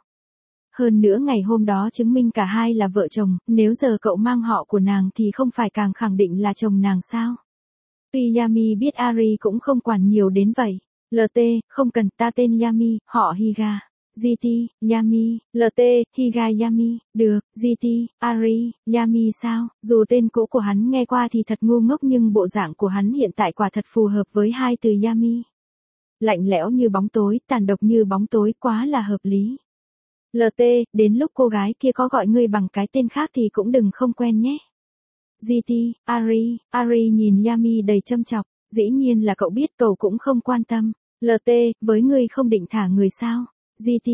Hơn nữa ngày hôm đó chứng minh cả hai là vợ chồng, nếu giờ cậu mang họ của nàng thì không phải càng khẳng định là chồng nàng sao? Tuy Yami biết Ari cũng không quản nhiều đến vậy. LT, không cần, ta tên Yami, họ Higa. GT, Yami, LT, Higa Yami, được, GT, Ari, Yami sao? Dù tên cũ của hắn nghe qua thì thật ngu ngốc nhưng bộ dạng của hắn hiện tại quả thật phù hợp với hai từ Yami. Lạnh lẽo như bóng tối, tàn độc như bóng tối, quá là hợp lý. LT, đến lúc cô gái kia có gọi ngươi bằng cái tên khác thì cũng đừng không quen nhé. GT, Ari nhìn Yami đầy châm chọc, dĩ nhiên là cậu biết, cậu cũng không quan tâm. LT, với ngươi không định thả người sao? GT,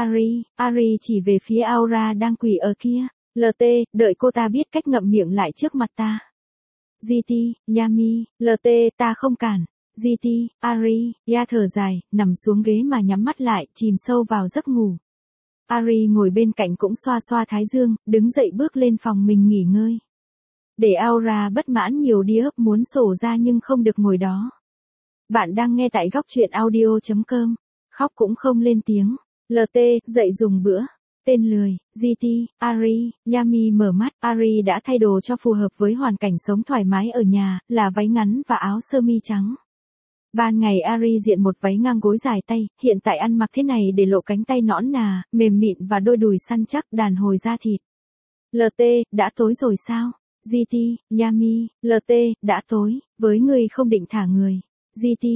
Ari chỉ về phía Aura đang quỳ ở kia. LT, đợi cô ta biết cách ngậm miệng lại trước mặt ta. GT, Yami, LT, ta không cản. GT, Ari, ya thở dài, nằm xuống ghế mà nhắm mắt lại, chìm sâu vào giấc ngủ. Ari ngồi bên cạnh cũng xoa xoa thái dương, đứng dậy bước lên phòng mình nghỉ ngơi. Để Aura bất mãn nhiều đĩa muốn sổ ra nhưng không được ngồi đó. Bạn đang nghe tại góc truyện audio.com. Khóc cũng không lên tiếng. LT, dậy dùng bữa. Tên lười, GT, Ari, Yami mở mắt, Ari đã thay đồ cho phù hợp với hoàn cảnh sống thoải mái ở nhà, là váy ngắn và áo sơ mi trắng. Ban ngày Ari diện một váy ngang gối dài tay, hiện tại ăn mặc thế này để lộ cánh tay nõn nà, mềm mịn và đôi đùi săn chắc đàn hồi da thịt. LT, đã tối rồi sao? GT, Yami, LT, đã tối, với người không định thả người. GT,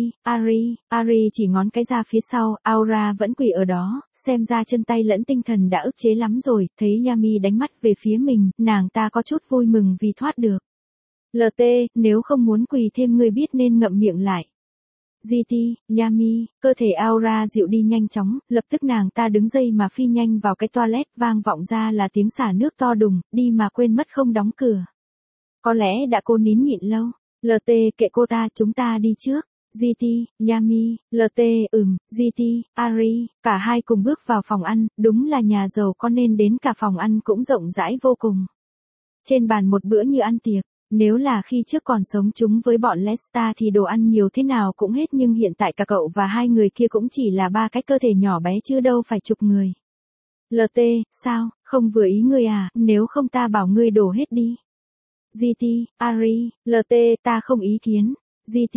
Ari chỉ ngón cái ra phía sau, Aura vẫn quỳ ở đó, xem ra chân tay lẫn tinh thần đã ức chế lắm rồi, thấy Yami đánh mắt về phía mình, nàng ta có chút vui mừng vì thoát được. LT, nếu không muốn quỳ thêm ngươi biết nên ngậm miệng lại. GT, Yami, cơ thể Aura dịu đi nhanh chóng, lập tức nàng ta đứng dậy mà phi nhanh vào cái toilet, vang vọng ra là tiếng xả nước to đùng, đi mà quên mất không đóng cửa. Có lẽ đã cô nín nhịn lâu. LT, kệ cô ta, chúng ta đi trước. GT, Yami, LT, GT, Ari, cả hai cùng bước vào phòng ăn, đúng là nhà giàu có nên đến cả phòng ăn cũng rộng rãi vô cùng. Trên bàn một bữa như ăn tiệc, nếu là khi trước còn sống chung với bọn Lesta thì đồ ăn nhiều thế nào cũng hết, nhưng hiện tại cả cậu và hai người kia cũng chỉ là ba cái cơ thể nhỏ bé chứ đâu phải chục người. LT, sao, không vừa ý ngươi à, nếu không ta bảo ngươi đổ hết đi. GT, Ari, LT, ta không ý kiến. GT,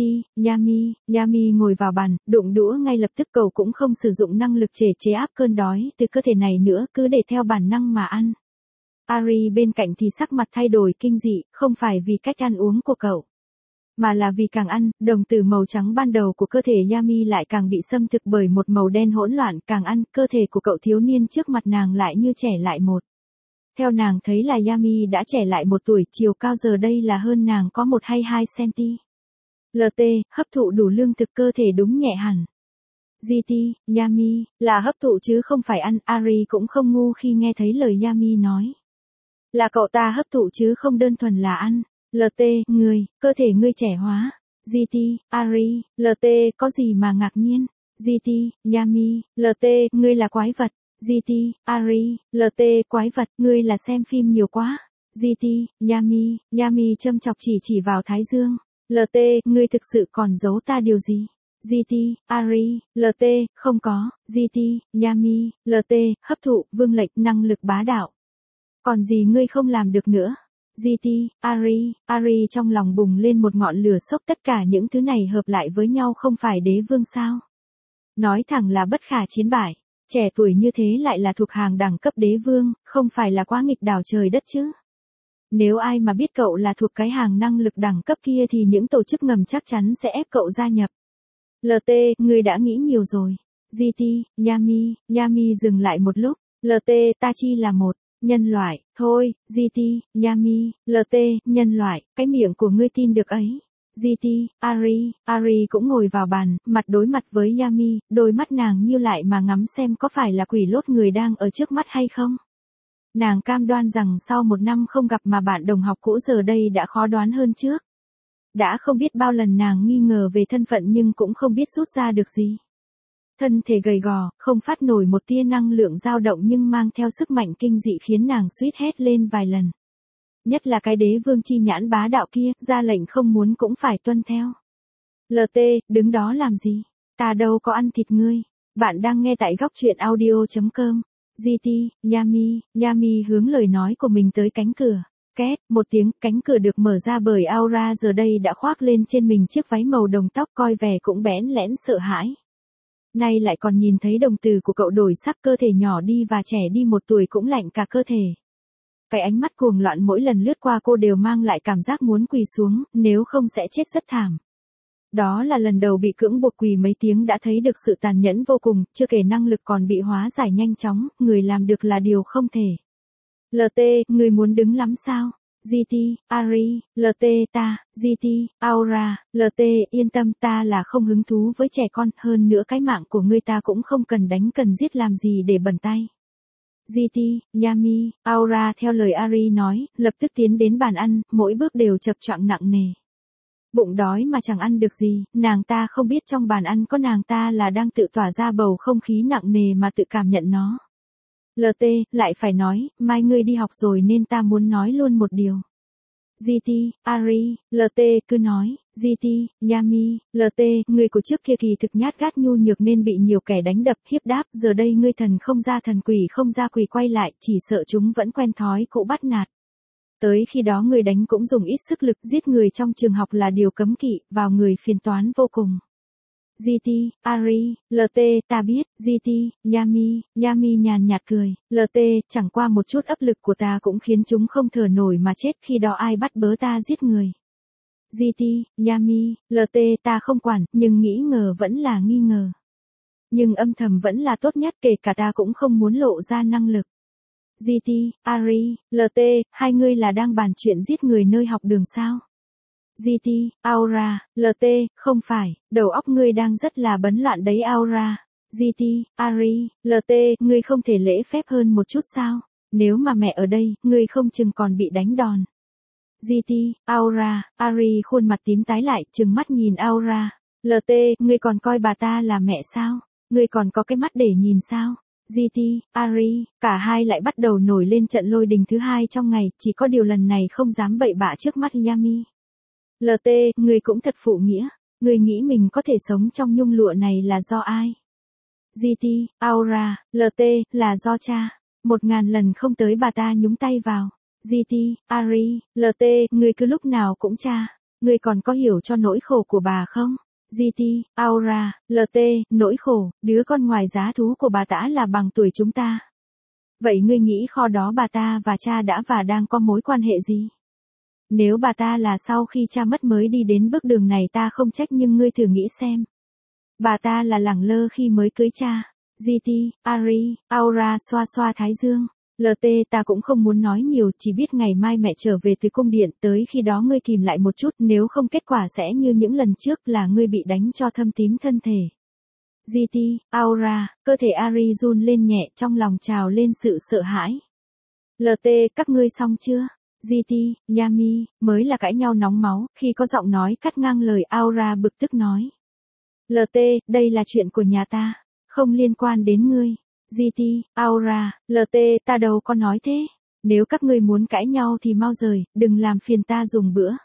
Yami ngồi vào bàn, đụng đũa ngay lập tức, cậu cũng không sử dụng năng lực chế áp cơn đói từ cơ thể này nữa, cứ để theo bản năng mà ăn. Ari bên cạnh thì sắc mặt thay đổi kinh dị, không phải vì cách ăn uống của cậu, mà là vì càng ăn, đồng tử màu trắng ban đầu của cơ thể Yami lại càng bị xâm thực bởi một màu đen hỗn loạn, càng ăn, cơ thể của cậu thiếu niên trước mặt nàng lại như trẻ lại một. Theo nàng thấy là Yami đã trẻ lại 1 tuổi, chiều cao giờ đây là hơn nàng có 1 hay 2 cm. LT, hấp thụ đủ lương thực cơ thể đúng nhẹ hẳn. GT, Yami, là hấp thụ chứ không phải ăn, Ari cũng không ngu khi nghe thấy lời Yami nói. Là cậu ta hấp thụ chứ không đơn thuần là ăn. LT, cơ thể ngươi trẻ hóa. GT, Ari, LT, có gì mà ngạc nhiên. GT, Yami, LT, ngươi là quái vật. GT, Ari, LT, quái vật, ngươi là xem phim nhiều quá. GT, Yami châm chọc chỉ vào Thái Dương. LT, ngươi thực sự còn giấu ta điều gì? GT, Ari, LT, không có. GT, Yami, LT, hấp thụ, vương lệnh, năng lực bá đạo. Còn gì ngươi không làm được nữa? GT, Ari trong lòng bùng lên một ngọn lửa sốc, tất cả những thứ này hợp lại với nhau không phải đế vương sao? Nói thẳng là bất khả chiến bại. Trẻ tuổi như thế lại là thuộc hàng đẳng cấp đế vương, không phải là quá nghịch đảo trời đất chứ? Nếu ai mà biết cậu là thuộc cái hàng năng lực đẳng cấp kia thì những tổ chức ngầm chắc chắn sẽ ép cậu gia nhập. LT, ngươi đã nghĩ nhiều rồi. GT, Yami dừng lại một lúc. LT, ta chi là một nhân loại, thôi. GT, Yami, LT, nhân loại, cái miệng của ngươi tin được ấy. GT, Ari cũng ngồi vào bàn, mặt đối mặt với Yami, đôi mắt nàng nhíu lại mà ngắm xem có phải là quỷ lốt người đang ở trước mắt hay không. Nàng cam đoan rằng sau 1 năm không gặp mà bạn đồng học cũ giờ đây đã khó đoán hơn trước. Đã không biết bao lần nàng nghi ngờ về thân phận nhưng cũng không biết rút ra được gì. Thân thể gầy gò, không phát nổi một tia năng lượng dao động nhưng mang theo sức mạnh kinh dị khiến nàng suýt hét lên vài lần. Nhất là cái đế vương chi nhãn bá đạo kia, ra lệnh không muốn cũng phải tuân theo. LT, đứng đó làm gì? Ta đâu có ăn thịt ngươi. Bạn đang nghe tại góc truyện audio.com. GT, Yami hướng lời nói của mình tới cánh cửa. Két, một tiếng, cánh cửa được mở ra bởi Aura giờ đây đã khoác lên trên mình chiếc váy màu đồng tóc, coi vẻ cũng bẽn lẽn sợ hãi. Nay lại còn nhìn thấy đồng tử của cậu đổi sắc, cơ thể nhỏ đi và trẻ đi 1 tuổi cũng lạnh cả cơ thể. Cái ánh mắt cuồng loạn mỗi lần lướt qua cô đều mang lại cảm giác muốn quỳ xuống, nếu không sẽ chết rất thảm. Đó là lần đầu bị cưỡng buộc quỳ mấy tiếng đã thấy được sự tàn nhẫn vô cùng, chưa kể năng lực còn bị hóa giải nhanh chóng, người làm được là điều không thể. LT, người muốn đứng lắm sao? GT, Ari, LT, ta, GT, Aura, LT, yên tâm, ta là không hứng thú với trẻ con, hơn nữa cái mạng của ngươi ta cũng không cần đánh cần giết làm gì để bẩn tay. GT, Yami, Aura theo lời Ari nói, lập tức tiến đến bàn ăn, mỗi bước đều chập choạng nặng nề. Bụng đói mà chẳng ăn được gì, nàng ta không biết trong bàn ăn có nàng ta là đang tự tỏa ra bầu không khí nặng nề mà tự cảm nhận nó. LT, lại phải nói, mai ngươi đi học rồi nên ta muốn nói luôn một điều. GT, Ari, LT, cứ nói. GT, Yami, LT, người của trước kia kỳ thực nhát gắt nhu nhược nên bị nhiều kẻ đánh đập, hiếp đáp, giờ đây ngươi thần không ra thần quỷ không ra quỷ quay lại, chỉ sợ chúng vẫn quen thói cũ bắt nạt. Tới khi đó người đánh cũng dùng ít sức lực, giết người trong trường học là điều cấm kỵ, vào người phiền toán vô cùng. GT, Ari, LT, ta biết, GT, Yami nhàn nhạt cười, LT, chẳng qua một chút áp lực của ta cũng khiến chúng không thở nổi mà chết, khi đó ai bắt bớ ta giết người. GT, Yami, LT, ta không quản, nhưng nghĩ ngờ vẫn là nghi ngờ. Nhưng âm thầm vẫn là tốt nhất, kể cả ta cũng không muốn lộ ra năng lực. GT, Ari, LT, hai ngươi là đang bàn chuyện giết người nơi học đường sao? GT, Aura, LT, không phải, đầu óc ngươi đang rất là bấn loạn đấy Aura. GT, Ari, LT, ngươi không thể lễ phép hơn một chút sao? Nếu mà mẹ ở đây, ngươi không chừng còn bị đánh đòn. GT, Aura, Ari khuôn mặt tím tái lại, trừng mắt nhìn Aura. LT, ngươi còn coi bà ta là mẹ sao? Ngươi còn có cái mắt để nhìn sao? GT, Ari, cả hai lại bắt đầu nổi lên trận lôi đình thứ hai trong ngày, chỉ có điều lần này không dám bậy bạ trước mắt Yami. LT, ngươi cũng thật phụ nghĩa, ngươi nghĩ mình có thể sống trong nhung lụa này là do ai? GT, Aura, LT, là do cha, 1000 lần không tới bà ta nhúng tay vào. GT, Ari, LT, ngươi cứ lúc nào cũng cha, ngươi còn có hiểu cho nỗi khổ của bà không? GT, Aura, LT, nỗi khổ, đứa con ngoài giá thú của bà ta là bằng tuổi chúng ta. Vậy ngươi nghĩ kho đó bà ta và cha đã và đang có mối quan hệ gì? Nếu bà ta là sau khi cha mất mới đi đến bước đường này ta không trách, nhưng ngươi thử nghĩ xem. Bà ta là lẳng lơ khi mới cưới cha. GT, Ari, Aura xoa xoa thái dương. LT, ta cũng không muốn nói nhiều, chỉ biết ngày mai mẹ trở về từ cung điện, tới khi đó ngươi kìm lại một chút, nếu không kết quả sẽ như những lần trước là ngươi bị đánh cho thâm tím thân thể. GT, Aura, cơ thể Ari run lên nhẹ, trong lòng trào lên sự sợ hãi. LT, các ngươi xong chưa? GT, Yami, mới là cãi nhau nóng máu, khi có giọng nói cắt ngang lời Aura bực tức nói. LT, đây là chuyện của nhà ta, không liên quan đến ngươi. GT, Aura, LT, ta đâu có nói thế. Nếu các ngươi muốn cãi nhau thì mau rời, đừng làm phiền ta dùng bữa.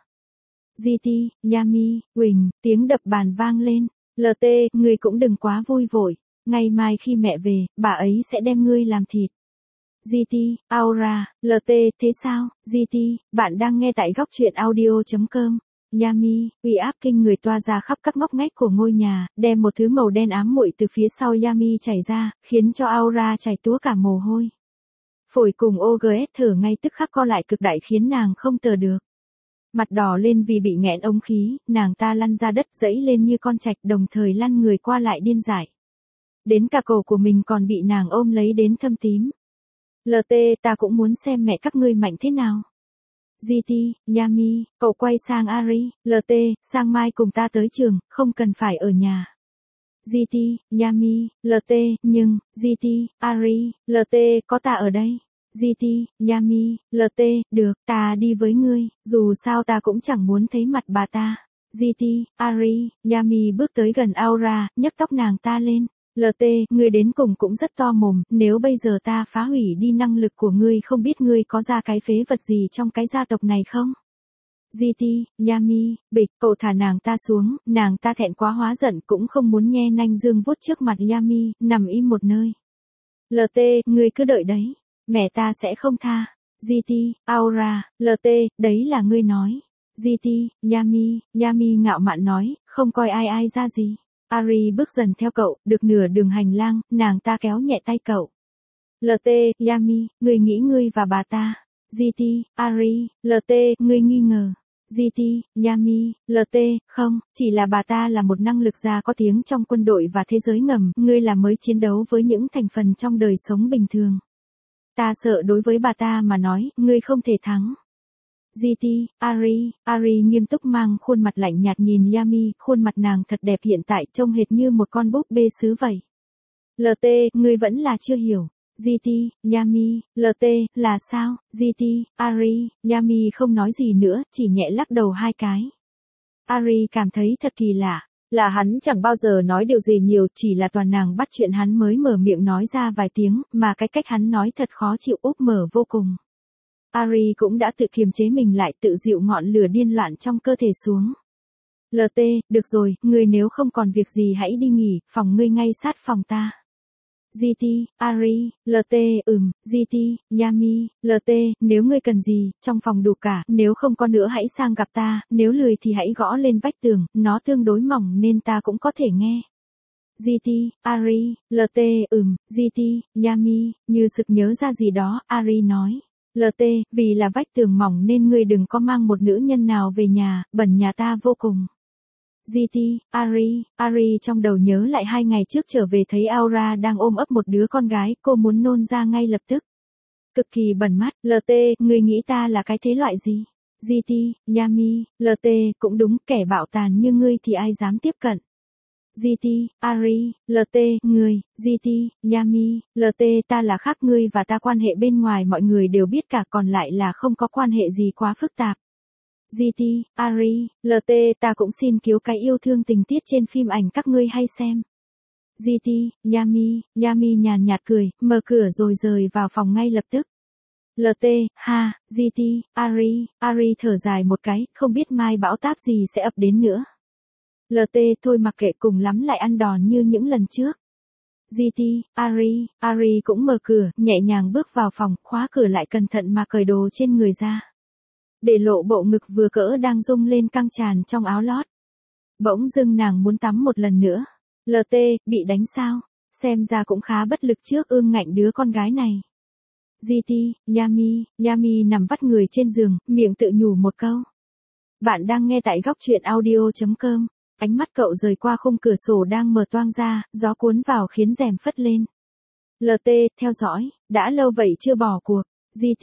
GT, Yami, Quỳnh, tiếng đập bàn vang lên. LT, ngươi cũng đừng quá vui vội. Ngày mai khi mẹ về, bà ấy sẽ đem ngươi làm thịt. GT, Aura, LT, thế sao? GT, bạn đang nghe tại góc truyện audio.com. Yami, uy áp kinh người toa ra khắp các ngóc ngách của ngôi nhà, đem một thứ màu đen ám muội từ phía sau Yami chảy ra, khiến cho Aura chảy túa cả mồ hôi. Phổi cùng OGS thở ngay tức khắc co lại cực đại khiến nàng không thở được. Mặt đỏ lên vì bị nghẹn ống khí, nàng ta lăn ra đất dẫy lên như con trạch, đồng thời lăn người qua lại điên dại. Đến cả cổ của mình còn bị nàng ôm lấy đến thâm tím. LT, ta cũng muốn xem mẹ các ngươi mạnh thế nào. GT, Yami, cậu quay sang Ari, LT, sang mai cùng ta tới trường, không cần phải ở nhà. GT, Yami, LT, nhưng, GT, Ari, LT, có ta ở đây. GT, Yami, LT, được, ta đi với ngươi, dù sao ta cũng chẳng muốn thấy mặt bà ta. GT, Ari, Yami bước tới gần Aura, nhấc tóc nàng ta lên. LT, ngươi đến cùng cũng rất to mồm, nếu bây giờ ta phá hủy đi năng lực của ngươi, không biết ngươi có ra cái phế vật gì trong cái gia tộc này không? GT, Yami, bịch, cậu thả nàng ta xuống, nàng ta thẹn quá hóa giận cũng không muốn nhe nanh dương vuốt trước mặt Yami, nằm im một nơi. LT, ngươi cứ đợi đấy, mẹ ta sẽ không tha. GT, Aura, LT, đấy là ngươi nói. GT, Yami ngạo mạn nói, không coi ai ra gì. Ari bước dần theo cậu, được nửa đường hành lang, nàng ta kéo nhẹ tay cậu. LT, Yami, ngươi nghĩ ngươi và bà ta. GT, Ari, LT, ngươi nghi ngờ. GT, Yami, LT, không, chỉ là bà ta là một năng lực gia có tiếng trong quân đội và thế giới ngầm, ngươi là mới chiến đấu với những thành phần trong đời sống bình thường. Ta sợ đối với bà ta mà nói, ngươi không thể thắng. GT, Ari nghiêm túc mang khuôn mặt lạnh nhạt nhìn Yami, khuôn mặt nàng thật đẹp hiện tại trông hệt như một con búp bê sứ vậy. LT, ngươi vẫn là chưa hiểu. GT, Yami, LT, là sao? GT, Ari, Yami không nói gì nữa, chỉ nhẹ lắc đầu hai cái. Ari cảm thấy thật kỳ lạ, là hắn chẳng bao giờ nói điều gì nhiều, chỉ là toàn nàng bắt chuyện hắn mới mở miệng nói ra vài tiếng, mà cái cách hắn nói thật khó chịu úp mở vô cùng. Ari cũng đã tự kiềm chế mình lại, tự dịu ngọn lửa điên loạn trong cơ thể xuống. LT, được rồi, ngươi nếu không còn việc gì hãy đi nghỉ, phòng ngươi ngay sát phòng ta. GT, Ari, LT, GT, Yami, LT, nếu ngươi cần gì, trong phòng đủ cả, nếu không có nữa hãy sang gặp ta, nếu lười thì hãy gõ lên vách tường, nó tương đối mỏng nên ta cũng có thể nghe. GT, Ari, LT, GT, Yami, như sực nhớ ra gì đó, Ari nói. LT, vì là vách tường mỏng nên ngươi đừng có mang một nữ nhân nào về nhà, bẩn nhà ta vô cùng. GT, Ari trong đầu nhớ lại 2 ngày trước trở về thấy Aura đang ôm ấp một đứa con gái, cô muốn nôn ra ngay lập tức. Cực kỳ bẩn mắt, LT, ngươi nghĩ ta là cái thế loại gì? GT, Yami, LT, cũng đúng, kẻ bạo tàn như ngươi thì ai dám tiếp cận. GT, Ari, LT, người, GT, Yami, LT, ta là khác ngươi và ta quan hệ bên ngoài mọi người đều biết cả, còn lại là không có quan hệ gì quá phức tạp. GT, Ari, LT, ta cũng xin cứu cái yêu thương tình tiết trên phim ảnh các ngươi hay xem. GT, Yami nhàn nhạt cười, mở cửa rồi rời vào phòng ngay lập tức. LT, ha, GT, Ari thở dài một cái, không biết mai bão táp gì sẽ ập đến nữa. LT, thôi mặc kệ, cùng lắm lại ăn đòn như những lần trước. GT, Ari cũng mở cửa, nhẹ nhàng bước vào phòng, khóa cửa lại cẩn thận mà cởi đồ trên người ra. Để lộ bộ ngực vừa cỡ đang rung lên căng tràn trong áo lót. Bỗng dưng nàng muốn tắm một lần nữa. LT, bị đánh sao? Xem ra cũng khá bất lực trước ương ngạnh đứa con gái này. GT, Yami nằm vắt người trên giường, miệng tự nhủ một câu. Bạn đang nghe tại góc truyện audio.com. Ánh mắt cậu rời qua khung cửa sổ đang mở toang ra, gió cuốn vào khiến rèm phất lên. LT, theo dõi, đã lâu vậy chưa bỏ cuộc. GT,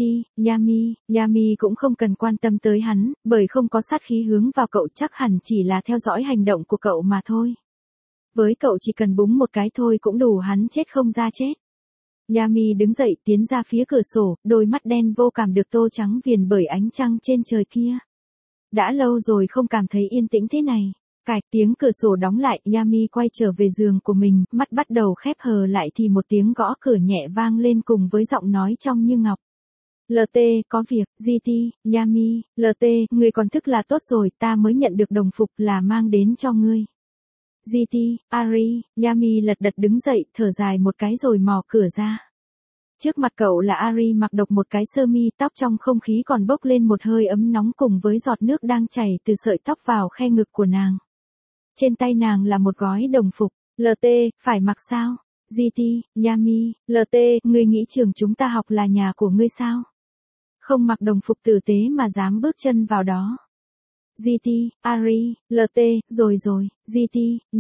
Yami cũng không cần quan tâm tới hắn, bởi không có sát khí hướng vào cậu, chắc hẳn chỉ là theo dõi hành động của cậu mà thôi. Với cậu chỉ cần búng một cái thôi cũng đủ hắn chết không ra chết. Yami đứng dậy tiến ra phía cửa sổ, đôi mắt đen vô cảm được tô trắng viền bởi ánh trăng trên trời kia. Đã lâu rồi không cảm thấy yên tĩnh thế này. Cạch tiếng cửa sổ đóng lại, Yami quay trở về giường của mình, mắt bắt đầu khép hờ lại thì một tiếng gõ cửa nhẹ vang lên cùng với giọng nói trong như ngọc. LT, có việc. GT, Yami, LT, ngươi còn thức là tốt rồi, ta mới nhận được đồng phục là mang đến cho ngươi. GT, Yami lật đật đứng dậy, thở dài một cái rồi mò cửa ra. Trước mặt cậu là Ari mặc độc một cái sơ mi, tóc trong không khí còn bốc lên một hơi ấm nóng cùng với giọt nước đang chảy từ sợi tóc vào khe ngực của nàng. Trên tay nàng là một gói đồng phục. LT, phải mặc sao? GT, Yami, LT, ngươi nghĩ trường chúng ta học là nhà của ngươi sao? Không mặc đồng phục tử tế mà dám bước chân vào đó. GT, LT, rồi, GT,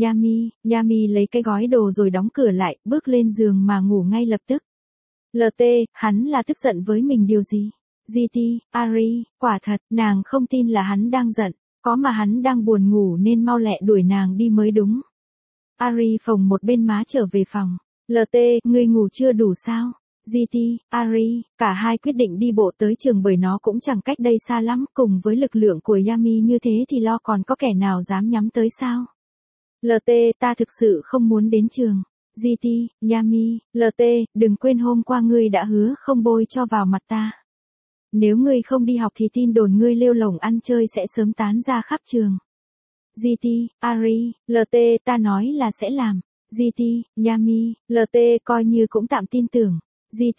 Yami lấy cái gói đồ rồi đóng cửa lại, bước lên giường mà ngủ ngay lập tức. LT, hắn là tức giận với mình điều gì? GT, quả thật, nàng không tin là hắn đang giận, có mà hắn đang buồn ngủ nên mau lẹ đuổi nàng đi mới đúng. Ari phồng một bên má trở về phòng. LT, ngươi ngủ chưa đủ sao? GT, cả hai quyết định đi bộ tới trường bởi nó cũng chẳng cách đây xa lắm, cùng với lực lượng của Yami như thế thì lo còn có kẻ nào dám nhắm tới sao? LT, ta thực sự không muốn đến trường. GT, Yami, LT, đừng quên hôm qua ngươi đã hứa không bôi cho vào mặt ta. Nếu ngươi không đi học thì tin đồn ngươi lêu lổng ăn chơi sẽ sớm tán ra khắp trường. GT, LT, ta nói là sẽ làm. GT, Yami, LT coi như cũng tạm tin tưởng. GT,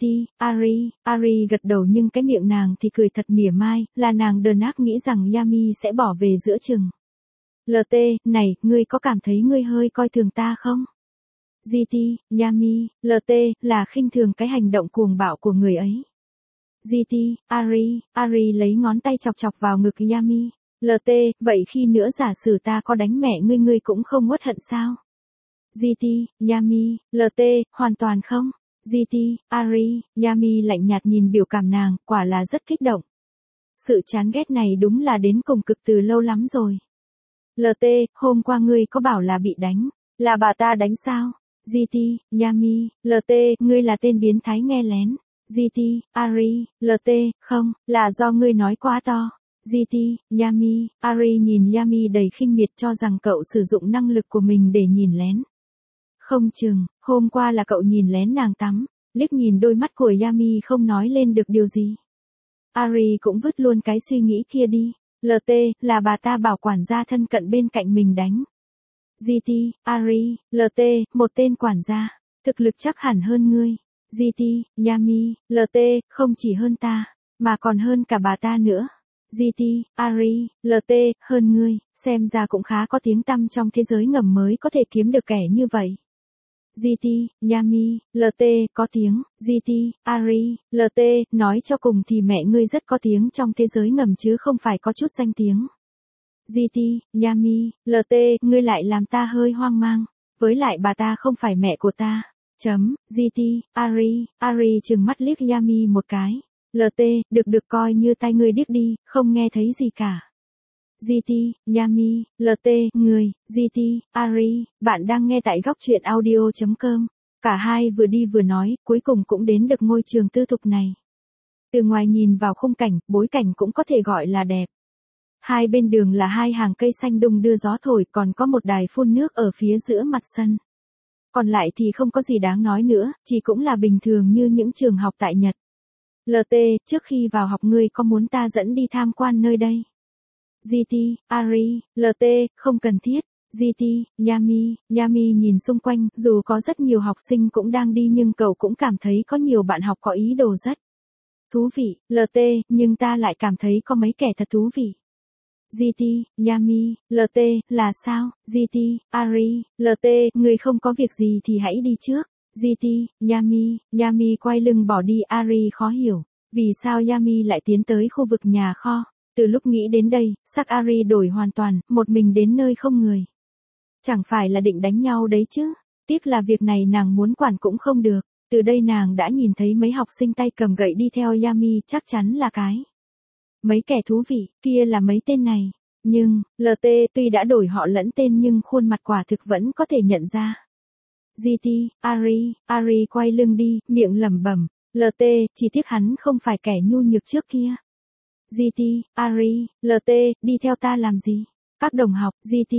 Ari gật đầu nhưng cái miệng nàng thì cười thật mỉa mai, là nàng đờn ác nghĩ rằng Yami sẽ bỏ về giữa chừng. LT, này, ngươi có cảm thấy ngươi hơi coi thường ta không? GT, Yami, LT, là khinh thường cái hành động cuồng bạo của người ấy. GT, Ari lấy ngón tay chọc chọc vào ngực Yami. LT, vậy khi nữa giả sử ta có đánh mẹ ngươi cũng không uất hận sao? GT, Yami, LT, hoàn toàn không. GT, Yami lạnh nhạt nhìn biểu cảm nàng, quả là rất kích động. Sự chán ghét này đúng là đến cùng cực từ lâu lắm rồi. LT, hôm qua ngươi có bảo là bị đánh, là bà ta đánh sao? GT, Yami, LT, ngươi là tên biến thái nghe lén. GT, LT, không, là do ngươi nói quá to. GT, Yami, nhìn Yami đầy khinh miệt cho rằng cậu sử dụng năng lực của mình để nhìn lén. Không chừng, hôm qua là cậu nhìn lén nàng tắm, liếc nhìn đôi mắt của Yami không nói lên được điều gì. Ari cũng vứt luôn cái suy nghĩ kia đi. LT, là bà ta bảo quản gia thân cận bên cạnh mình đánh. GT, LT, một tên quản gia. Thực lực chắc hẳn hơn ngươi. GT, Yami, LT, không chỉ hơn ta, mà còn hơn cả bà ta nữa. GT, Ari, LT, hơn ngươi, xem ra cũng khá có tiếng tăm trong thế giới ngầm mới có thể kiếm được kẻ như vậy. GT, Yami, LT, có tiếng, GT, Ari, LT, nói cho cùng thì mẹ ngươi rất có tiếng trong thế giới ngầm chứ không phải có chút danh tiếng. GT, Yami, LT, ngươi lại làm ta hơi hoang mang, với lại bà ta không phải mẹ của ta. GT, Ari trừng mắt liếc Yami một cái. LT, được coi như tai ngươi điếc đi, không nghe thấy gì cả. GT, Yami, LT, người, GT, Ari, bạn đang nghe tại góc truyện audio.com. Cả hai vừa đi vừa nói, cuối cùng cũng đến được ngôi trường tư thục này. Từ ngoài nhìn vào khung cảnh, bối cảnh cũng có thể gọi là đẹp. Hai bên đường là hai hàng cây xanh đung đưa gió thổi, còn có một đài phun nước ở phía giữa mặt sân. Còn lại thì không có gì đáng nói nữa, chỉ cũng là bình thường như những trường học tại Nhật. LT, trước khi vào học ngươi có muốn ta dẫn đi tham quan nơi đây? GT, Ari, LT, không cần thiết. GT, Yami nhìn xung quanh, dù có rất nhiều học sinh cũng đang đi nhưng cậu cũng cảm thấy có nhiều bạn học có ý đồ rất thú vị. LT, nhưng ta lại cảm thấy có mấy kẻ thật thú vị. GT, Yami, LT, là sao? GT, Ari, LT, người không có việc gì thì hãy đi trước. GT, Yami quay lưng bỏ đi. Ari khó hiểu, vì sao Yami lại tiến tới khu vực nhà kho. Từ lúc nghĩ đến đây, sắc Ari đổi hoàn toàn, một mình đến nơi không người. Chẳng phải là định đánh nhau đấy chứ, tiếc là việc này nàng muốn quản cũng không được. Từ đây nàng đã nhìn thấy mấy học sinh tay cầm gậy đi theo Yami, chắc chắn là mấy kẻ thú vị, kia là mấy tên này. Nhưng, LT tuy đã đổi họ lẫn tên nhưng khuôn mặt quả thực vẫn có thể nhận ra. GT, Ari quay lưng đi, miệng lẩm bẩm, LT, chỉ tiếc hắn không phải kẻ nhu nhược trước kia. GT, Ari, LT, đi theo ta làm gì? Các đồng học, GT,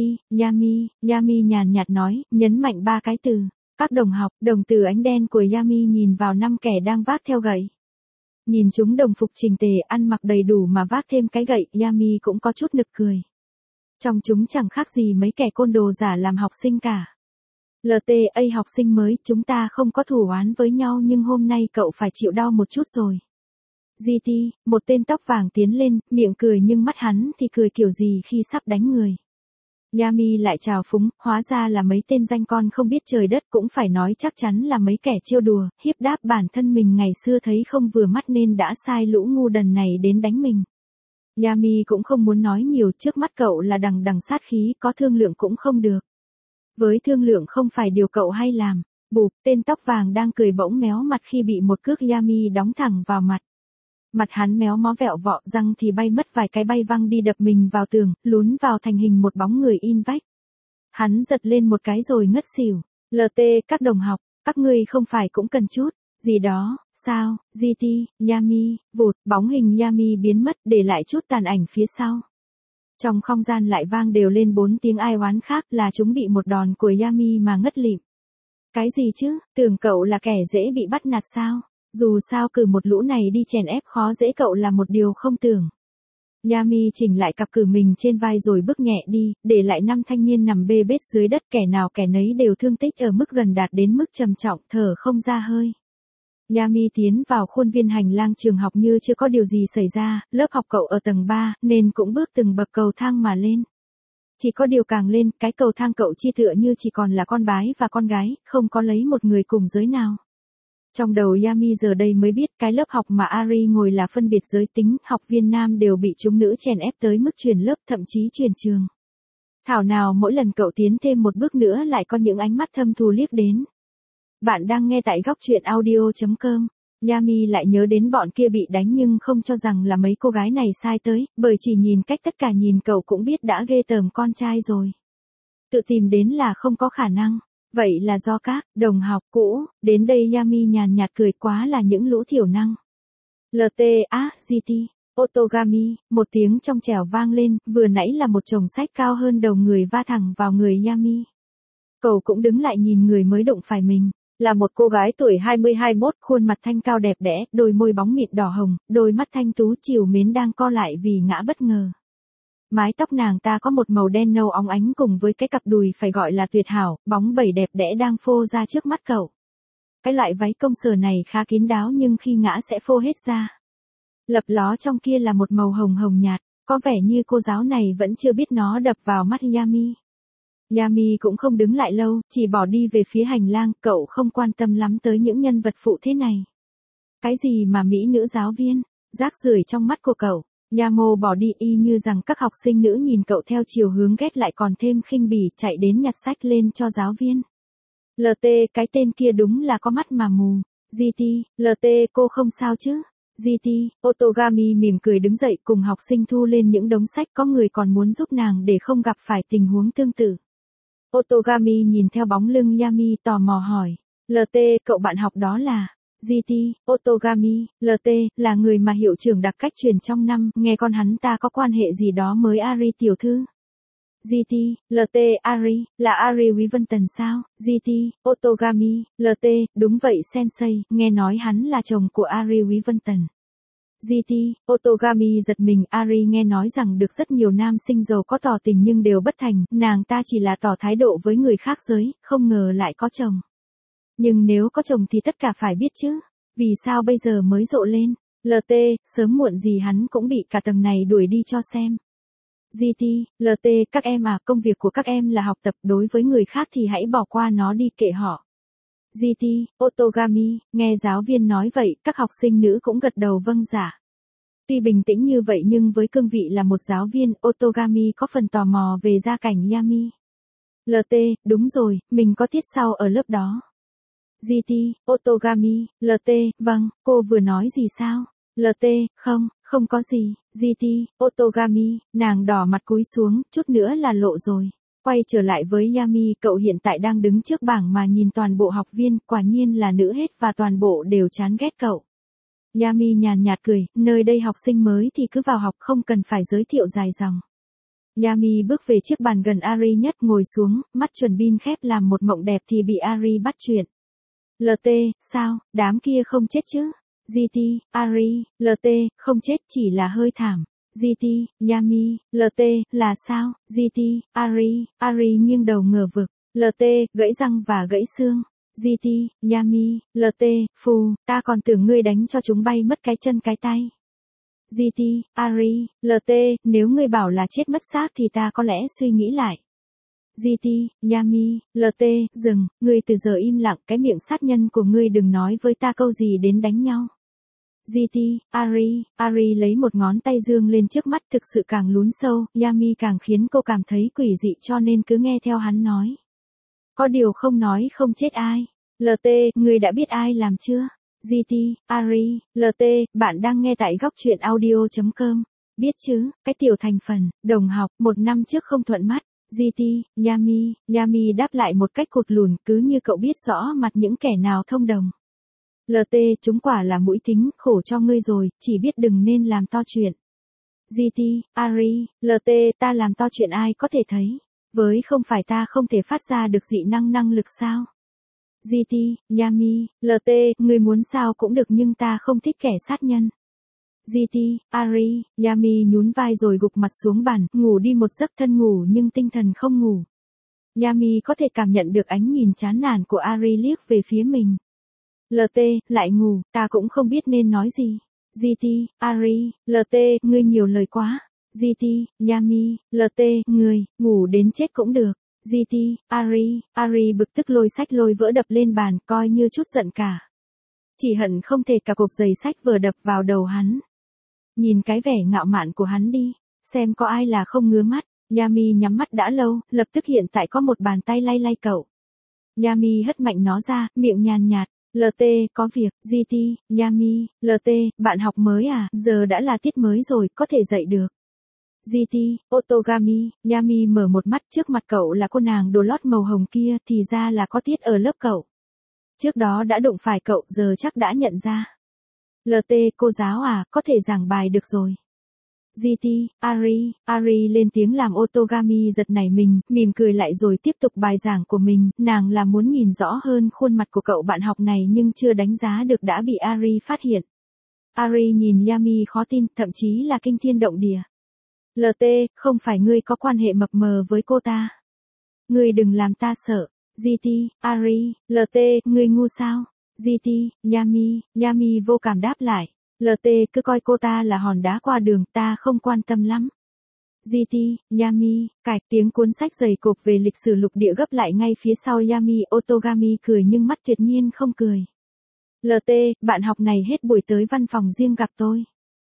Yami nhàn nhạt nói, nhấn mạnh 3 cái từ. Các đồng học, đồng tử ánh đen của Yami nhìn vào 5 kẻ đang vác theo gậy. Nhìn chúng đồng phục chỉnh tề, ăn mặc đầy đủ mà vác thêm cái gậy, Yami cũng có chút nực cười. Trong chúng chẳng khác gì mấy kẻ côn đồ giả làm học sinh cả. LT, học sinh mới, chúng ta không có thù oán với nhau nhưng hôm nay cậu phải chịu đau một chút rồi. GT, một tên tóc vàng tiến lên, miệng cười nhưng mắt hắn thì cười kiểu gì khi sắp đánh người. Yami lại chào phúng, hóa ra là mấy tên danh con không biết trời đất, cũng phải nói chắc chắn là mấy kẻ trêu đùa, hiếp đáp bản thân mình ngày xưa thấy không vừa mắt nên đã sai lũ ngu đần này đến đánh mình. Yami cũng không muốn nói nhiều, trước mắt cậu là đằng sát khí, có thương lượng cũng không được. Với thương lượng không phải điều cậu hay làm. Bụp, tên tóc vàng đang cười bỗng méo mặt khi bị một cước Yami đóng thẳng vào mặt. Mặt hắn méo mó vẹo vọ, răng thì bay mất vài cái, bay văng đi đập mình vào tường, lún vào thành hình một bóng người in vách. Hắn giật lên một cái rồi ngất xỉu. LT, các đồng học, các ngươi không phải cũng cần chút gì đó, sao? GT, Yami, vụt, bóng hình Yami biến mất, để lại chút tàn ảnh phía sau. Trong không gian lại vang đều lên 4 tiếng ai oán khác, là chúng bị một đòn của Yami mà ngất lịm. Cái gì chứ, tưởng cậu là kẻ dễ bị bắt nạt sao? Dù sao cử một lũ này đi chèn ép khó dễ cậu là một điều không tưởng. Yami chỉnh lại cặp cử mình trên vai rồi bước nhẹ đi, để lại 5 thanh niên nằm bê bết dưới đất, kẻ nào kẻ nấy đều thương tích ở mức gần đạt đến mức trầm trọng, thở không ra hơi. Yami tiến vào khuôn viên hành lang trường học như chưa có điều gì xảy ra, lớp học cậu ở tầng 3, nên cũng bước từng bậc cầu thang mà lên. Chỉ có điều càng lên, cái cầu thang cậu chi tựa như chỉ còn là con bái và con gái, không có lấy một người cùng giới nào. Trong đầu Yami giờ đây mới biết cái lớp học mà Ari ngồi là phân biệt giới tính, học viên nam đều bị chúng nữ chèn ép tới mức chuyển lớp, thậm chí chuyển trường. Thảo nào mỗi lần cậu tiến thêm một bước nữa lại có những ánh mắt thâm thù liếc đến. Bạn đang nghe tại góc truyện audio.com. Yami lại nhớ đến bọn kia bị đánh nhưng không cho rằng là mấy cô gái này sai tới, bởi chỉ nhìn cách tất cả nhìn cậu cũng biết đã ghê tởm con trai rồi. Tự tìm đến là không có khả năng. Vậy là do các đồng học cũ, đến đây Yami nhàn nhạt cười, quá là những lũ thiểu năng. LT, GT, Otogami, một tiếng trong trẻo vang lên, vừa nãy là một chồng sách cao hơn đầu người va thẳng vào người Yami. Cậu cũng đứng lại nhìn người mới đụng phải mình, là một cô gái tuổi 20-21, khuôn mặt thanh cao đẹp đẽ, đôi môi bóng mịn đỏ hồng, đôi mắt thanh tú trìu mến đang co lại vì ngã bất ngờ. Mái tóc nàng ta có một màu đen nâu óng ánh cùng với cái cặp đùi phải gọi là tuyệt hảo, bóng bẩy đẹp đẽ đang phô ra trước mắt cậu. Cái loại váy công sở này khá kín đáo nhưng khi ngã sẽ phô hết ra. Lập ló trong kia là một màu hồng hồng nhạt, có vẻ như cô giáo này vẫn chưa biết nó đập vào mắt Yami. Yami cũng không đứng lại lâu, chỉ bỏ đi về phía hành lang, cậu không quan tâm lắm tới những nhân vật phụ thế này. Cái gì mà mỹ nữ giáo viên, rác rưởi trong mắt của cậu. Yamo bỏ đi y như rằng các học sinh nữ nhìn cậu theo chiều hướng ghét lại còn thêm khinh bỉ, chạy đến nhặt sách lên cho giáo viên. LT, cái tên kia đúng là có mắt mà mù. GT, LT, cô không sao chứ? GT, Otogami mỉm cười đứng dậy cùng học sinh thu lên những đống sách, có người còn muốn giúp nàng để không gặp phải tình huống tương tự. Otogami nhìn theo bóng lưng Yami tò mò hỏi. LT, cậu bạn học đó là... GT, Otogami, LT, là người mà hiệu trưởng đặc cách truyền trong năm, nghe con hắn ta có quan hệ gì đó mới Ari tiểu thư. GT, LT, Ari, là Ari Quý Vân Tần sao? GT, Otogami, LT, đúng vậy sensei, nghe nói hắn là chồng của Ari Quý Vân Tần. GT, Otogami giật mình, Ari nghe nói rằng được rất nhiều nam sinh giàu có tỏ tình nhưng đều bất thành, nàng ta chỉ là tỏ thái độ với người khác giới, không ngờ lại có chồng. Nhưng nếu có chồng thì tất cả phải biết chứ, vì sao bây giờ mới rộ lên? LT, sớm muộn gì hắn cũng bị cả tầng này đuổi đi cho xem. GT, LT, các em à, công việc của các em là học tập, đối với người khác thì hãy bỏ qua nó đi, kệ họ. GT, Otogami, nghe giáo viên nói vậy, các học sinh nữ cũng gật đầu vâng dạ. Tuy bình tĩnh như vậy nhưng với cương vị là một giáo viên, Otogami có phần tò mò về gia cảnh Yami. LT, đúng rồi, mình có tiết sau ở lớp đó. GT, Otogami, LT, vâng, cô vừa nói gì sao? LT, không có gì. GT, Otogami, nàng đỏ mặt cúi xuống, chút nữa là lộ rồi. Quay trở lại với Yami, cậu hiện tại đang đứng trước bảng mà nhìn toàn bộ học viên, quả nhiên là nữ hết và toàn bộ đều chán ghét cậu. Yami nhàn nhạt cười, nơi đây học sinh mới thì cứ vào học, không cần phải giới thiệu dài dòng. Yami bước về chiếc bàn gần Ari nhất, ngồi xuống, mắt chuẩn bin khép làm một mộng đẹp thì bị Ari bắt chuyện. LT, sao, đám kia không chết chứ? GT, Ari, LT, không chết, chỉ là hơi thảm. GT, Yami, LT, là sao? GT, Ari nghiêng đầu ngờ vực. LT, gãy răng và gãy xương. GT, Yami, LT, phù, ta còn tưởng ngươi đánh cho chúng bay mất cái chân cái tay. GT, Ari, LT, nếu ngươi bảo là chết mất xác thì ta có lẽ suy nghĩ lại. GT, Yami, LT, dừng, ngươi từ giờ im lặng, cái miệng sát nhân của ngươi đừng nói với ta câu gì đến đánh nhau. GT, Ari lấy một ngón tay dương lên trước mắt, thực sự càng lún sâu, Yami càng khiến cô cảm thấy quỷ dị cho nên cứ nghe theo hắn nói. Có điều không nói không chết ai. LT, ngươi đã biết ai làm chưa? GT, Ari, LT, bạn đang nghe tại góc truyện audio.com. Biết chứ, cái tiểu thành phần, đồng học, 1 năm trước không thuận mắt. GT, Yami đáp lại một cách cụt lùn, cứ như cậu biết rõ mặt những kẻ nào thông đồng. LT, chúng quả là mũi tính, khổ cho ngươi rồi, chỉ biết đừng nên làm to chuyện. GT, Ari, LT, ta làm to chuyện ai có thể thấy, với không phải ta không thể phát ra được dị năng lực sao? GT, Yami, LT, ngươi muốn sao cũng được nhưng ta không thích kẻ sát nhân. GT, Ari, Yami nhún vai rồi gục mặt xuống bàn, ngủ đi một giấc, thân ngủ nhưng tinh thần không ngủ. Yami có thể cảm nhận được ánh nhìn chán nản của Ari liếc về phía mình. LT, lại ngủ, ta cũng không biết nên nói gì. GT, Ari, LT, ngươi nhiều lời quá. GT, Yami, LT, ngươi, ngủ đến chết cũng được. GT, Ari bực tức lôi sách lôi vỡ đập lên bàn, coi như chút giận cả. Chỉ hận không thể cả cục giày sách vừa đập vào đầu hắn. Nhìn cái vẻ ngạo mạn của hắn đi, xem có ai là không ngứa mắt. Yami nhắm mắt đã lâu, lập tức hiện tại có một bàn tay lay lay cậu. Yami hất mạnh nó ra, miệng nhàn nhạt. LT, có việc. GT, Yami, LT, bạn học mới à, giờ đã là tiết mới rồi, có thể dạy được. GT, Otogami, Yami mở một mắt, trước mặt cậu là cô nàng đồ lót màu hồng kia, thì ra là có tiết ở lớp cậu. Trước đó đã đụng phải cậu, giờ chắc đã nhận ra. LT, cô giáo à, có thể giảng bài được rồi. GT, Ari lên tiếng làm Otogami giật nảy mình, mỉm cười lại rồi tiếp tục bài giảng của mình, nàng là muốn nhìn rõ hơn khuôn mặt của cậu bạn học này nhưng chưa đánh giá được đã bị Ari phát hiện. Ari nhìn Yami khó tin, thậm chí là kinh thiên động địa. LT, không phải ngươi có quan hệ mập mờ với cô ta. Ngươi đừng làm ta sợ. GT, Ari, LT, ngươi ngu sao? GT, Yami, Yami vô cảm đáp lại. LT cứ coi cô ta là hòn đá qua đường, ta không quan tâm lắm. GT, Yami, cạch tiếng cuốn sách dày cộp về lịch sử lục địa gấp lại ngay phía sau Yami. Otogami cười nhưng mắt tuyệt nhiên không cười. LT, bạn học này hết buổi tới văn phòng riêng gặp tôi.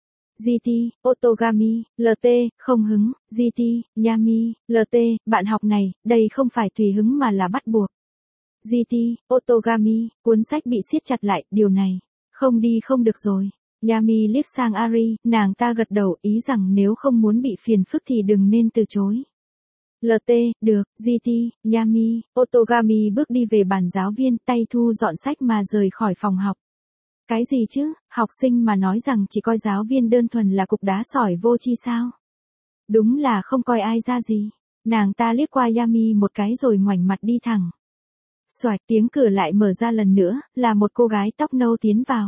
GT, Otogami, LT, không hứng. GT, Yami, LT, bạn học này, đây không phải tùy hứng mà là bắt buộc. GT, Otogami, cuốn sách bị siết chặt lại, điều này, không đi không được rồi. Yami liếc sang Ari, nàng ta gật đầu ý rằng nếu không muốn bị phiền phức thì đừng nên từ chối. LT, được. GT, Yami, Otogami bước đi về bàn giáo viên, tay thu dọn sách mà rời khỏi phòng học. Cái gì chứ, học sinh mà nói rằng chỉ coi giáo viên đơn thuần là cục đá sỏi vô tri sao? Đúng là không coi ai ra gì. Nàng ta liếc qua Yami một cái rồi ngoảnh mặt đi thẳng. Xoạch tiếng cửa lại mở ra lần nữa, là một cô gái tóc nâu tiến vào.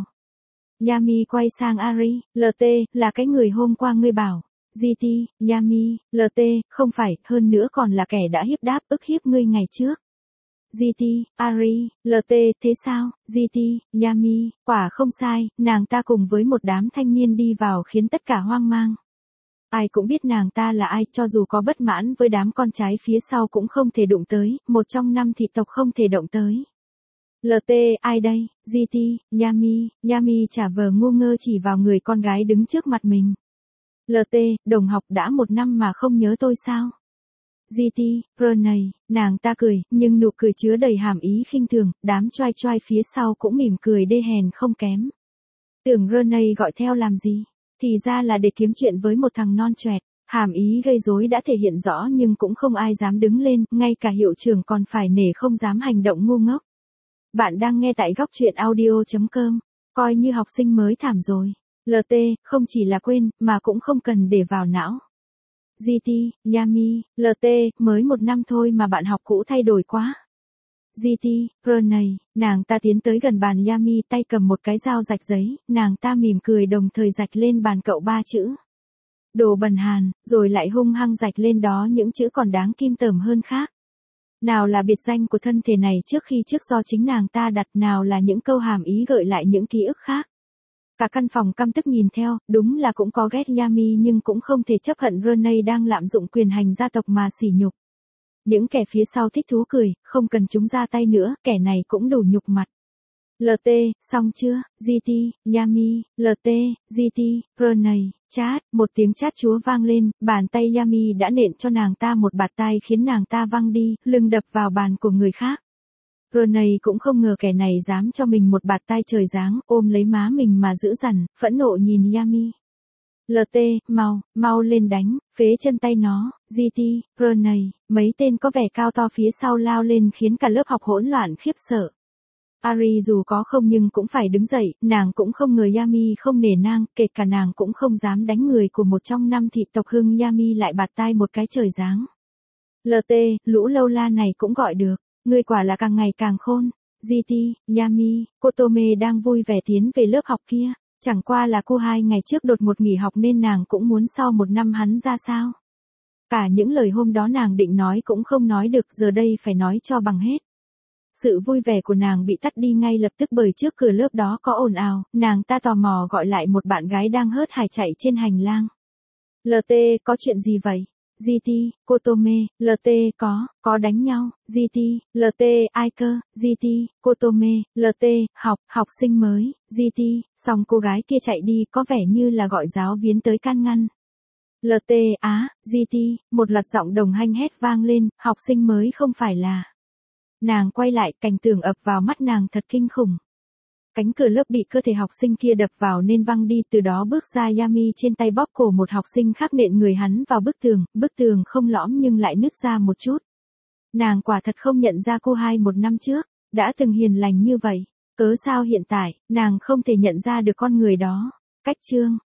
Yami quay sang Ari, LT, là cái người hôm qua ngươi bảo. GT, Yami, LT, không phải, hơn nữa còn là kẻ đã hiếp đáp ức hiếp ngươi ngày trước. GT, Ari, LT, thế sao? GT, Yami, quả không sai, nàng ta cùng với một đám thanh niên đi vào khiến tất cả hoang mang. Ai cũng biết nàng ta là ai, cho dù có bất mãn với đám con trái phía sau cũng không thể đụng tới, một trong 5 thị tộc không thể động tới. LT, ai đây? GT, Yami, Yami trả vờ ngu ngơ chỉ vào người con gái đứng trước mặt mình. LT, đồng học đã 1 năm mà không nhớ tôi sao? GT, này, nàng ta cười, nhưng nụ cười chứa đầy hàm ý khinh thường, đám choai choai phía sau cũng mỉm cười đê hèn không kém. Tưởng Rene gọi theo làm gì? Thì ra là để kiếm chuyện với một thằng non choẹt. Hàm ý gây rối đã thể hiện rõ nhưng cũng không ai dám đứng lên, ngay cả hiệu trưởng còn phải nể không dám hành động ngu ngốc. Bạn đang nghe tại góc truyện audio.com, coi như học sinh mới thảm rồi. LT, không chỉ là quên, mà cũng không cần để vào não. GT, Yami, LT, mới 1 năm thôi mà bạn học cũ thay đổi quá. GT, này, nàng ta tiến tới gần bàn Yami tay cầm một cái dao rạch giấy, nàng ta mỉm cười đồng thời rạch lên bàn cậu 3 chữ. Đồ bần hàn, rồi lại hung hăng rạch lên đó những chữ còn đáng kim tởm hơn khác. Nào là biệt danh của thân thể này trước do chính nàng ta đặt, nào là những câu hàm ý gợi lại những ký ức khác. Cả căn phòng căm tức nhìn theo, đúng là cũng có ghét Yami nhưng cũng không thể chấp hận Rene đang lạm dụng quyền hành gia tộc mà sỉ nhục. Những kẻ phía sau thích thú cười, không cần chúng ra tay nữa, kẻ này cũng đủ nhục mặt. LT, xong chưa? GT, Yami, LT, GT, Rene, chát, một tiếng chát chúa vang lên, bàn tay Yami đã nện cho nàng ta một bạt tai khiến nàng ta văng đi, lưng đập vào bàn của người khác. Rene cũng không ngờ kẻ này dám cho mình một bạt tai trời giáng, ôm lấy má mình mà giữ dằn, phẫn nộ nhìn Yami. LT, mau lên đánh, phế chân tay nó. GT, Rene, mấy tên có vẻ cao to phía sau lao lên khiến cả lớp học hỗn loạn khiếp sợ. Ari dù có không nhưng cũng phải đứng dậy, nàng cũng không ngờ Yami không nể nang, kể cả nàng cũng không dám đánh người của một trong 5 thị tộc hưng. Yami lại bạt tai một cái trời giáng. LT, lũ lâu la này cũng gọi được, ngươi quả là càng ngày càng khôn. GT, Yami, Kotome đang vui vẻ tiến về lớp học kia, chẳng qua là cô 2 ngày trước đột ngột nghỉ học nên nàng cũng muốn sau 1 năm hắn ra sao. Cả những lời hôm đó nàng định nói cũng không nói được, giờ đây phải nói cho bằng hết. Sự vui vẻ của nàng bị tắt đi ngay lập tức bởi trước cửa lớp đó có ồn ào, nàng ta tò mò gọi lại một bạn gái đang hớt hải chạy trên hành lang. LT, có chuyện gì vậy? GT, Kotome, LT, có đánh nhau. GT, LT, ai cơ? GT, Kotome, LT, học sinh mới. GT, xong cô gái kia chạy đi có vẻ như là gọi giáo viên tới can ngăn. LT, GT, một loạt giọng đồng hanh hét vang lên, học sinh mới không phải là. Nàng quay lại, cảnh tượng ập vào mắt nàng thật kinh khủng. Cánh cửa lớp bị cơ thể học sinh kia đập vào nên văng đi, từ đó bước ra Yami trên tay bóp cổ một học sinh khác nện người hắn vào bức tường không lõm nhưng lại nứt ra một chút. Nàng quả thật không nhận ra cô 2 1 năm trước, đã từng hiền lành như vậy, cớ sao hiện tại, nàng không thể nhận ra được con người đó. Cách chương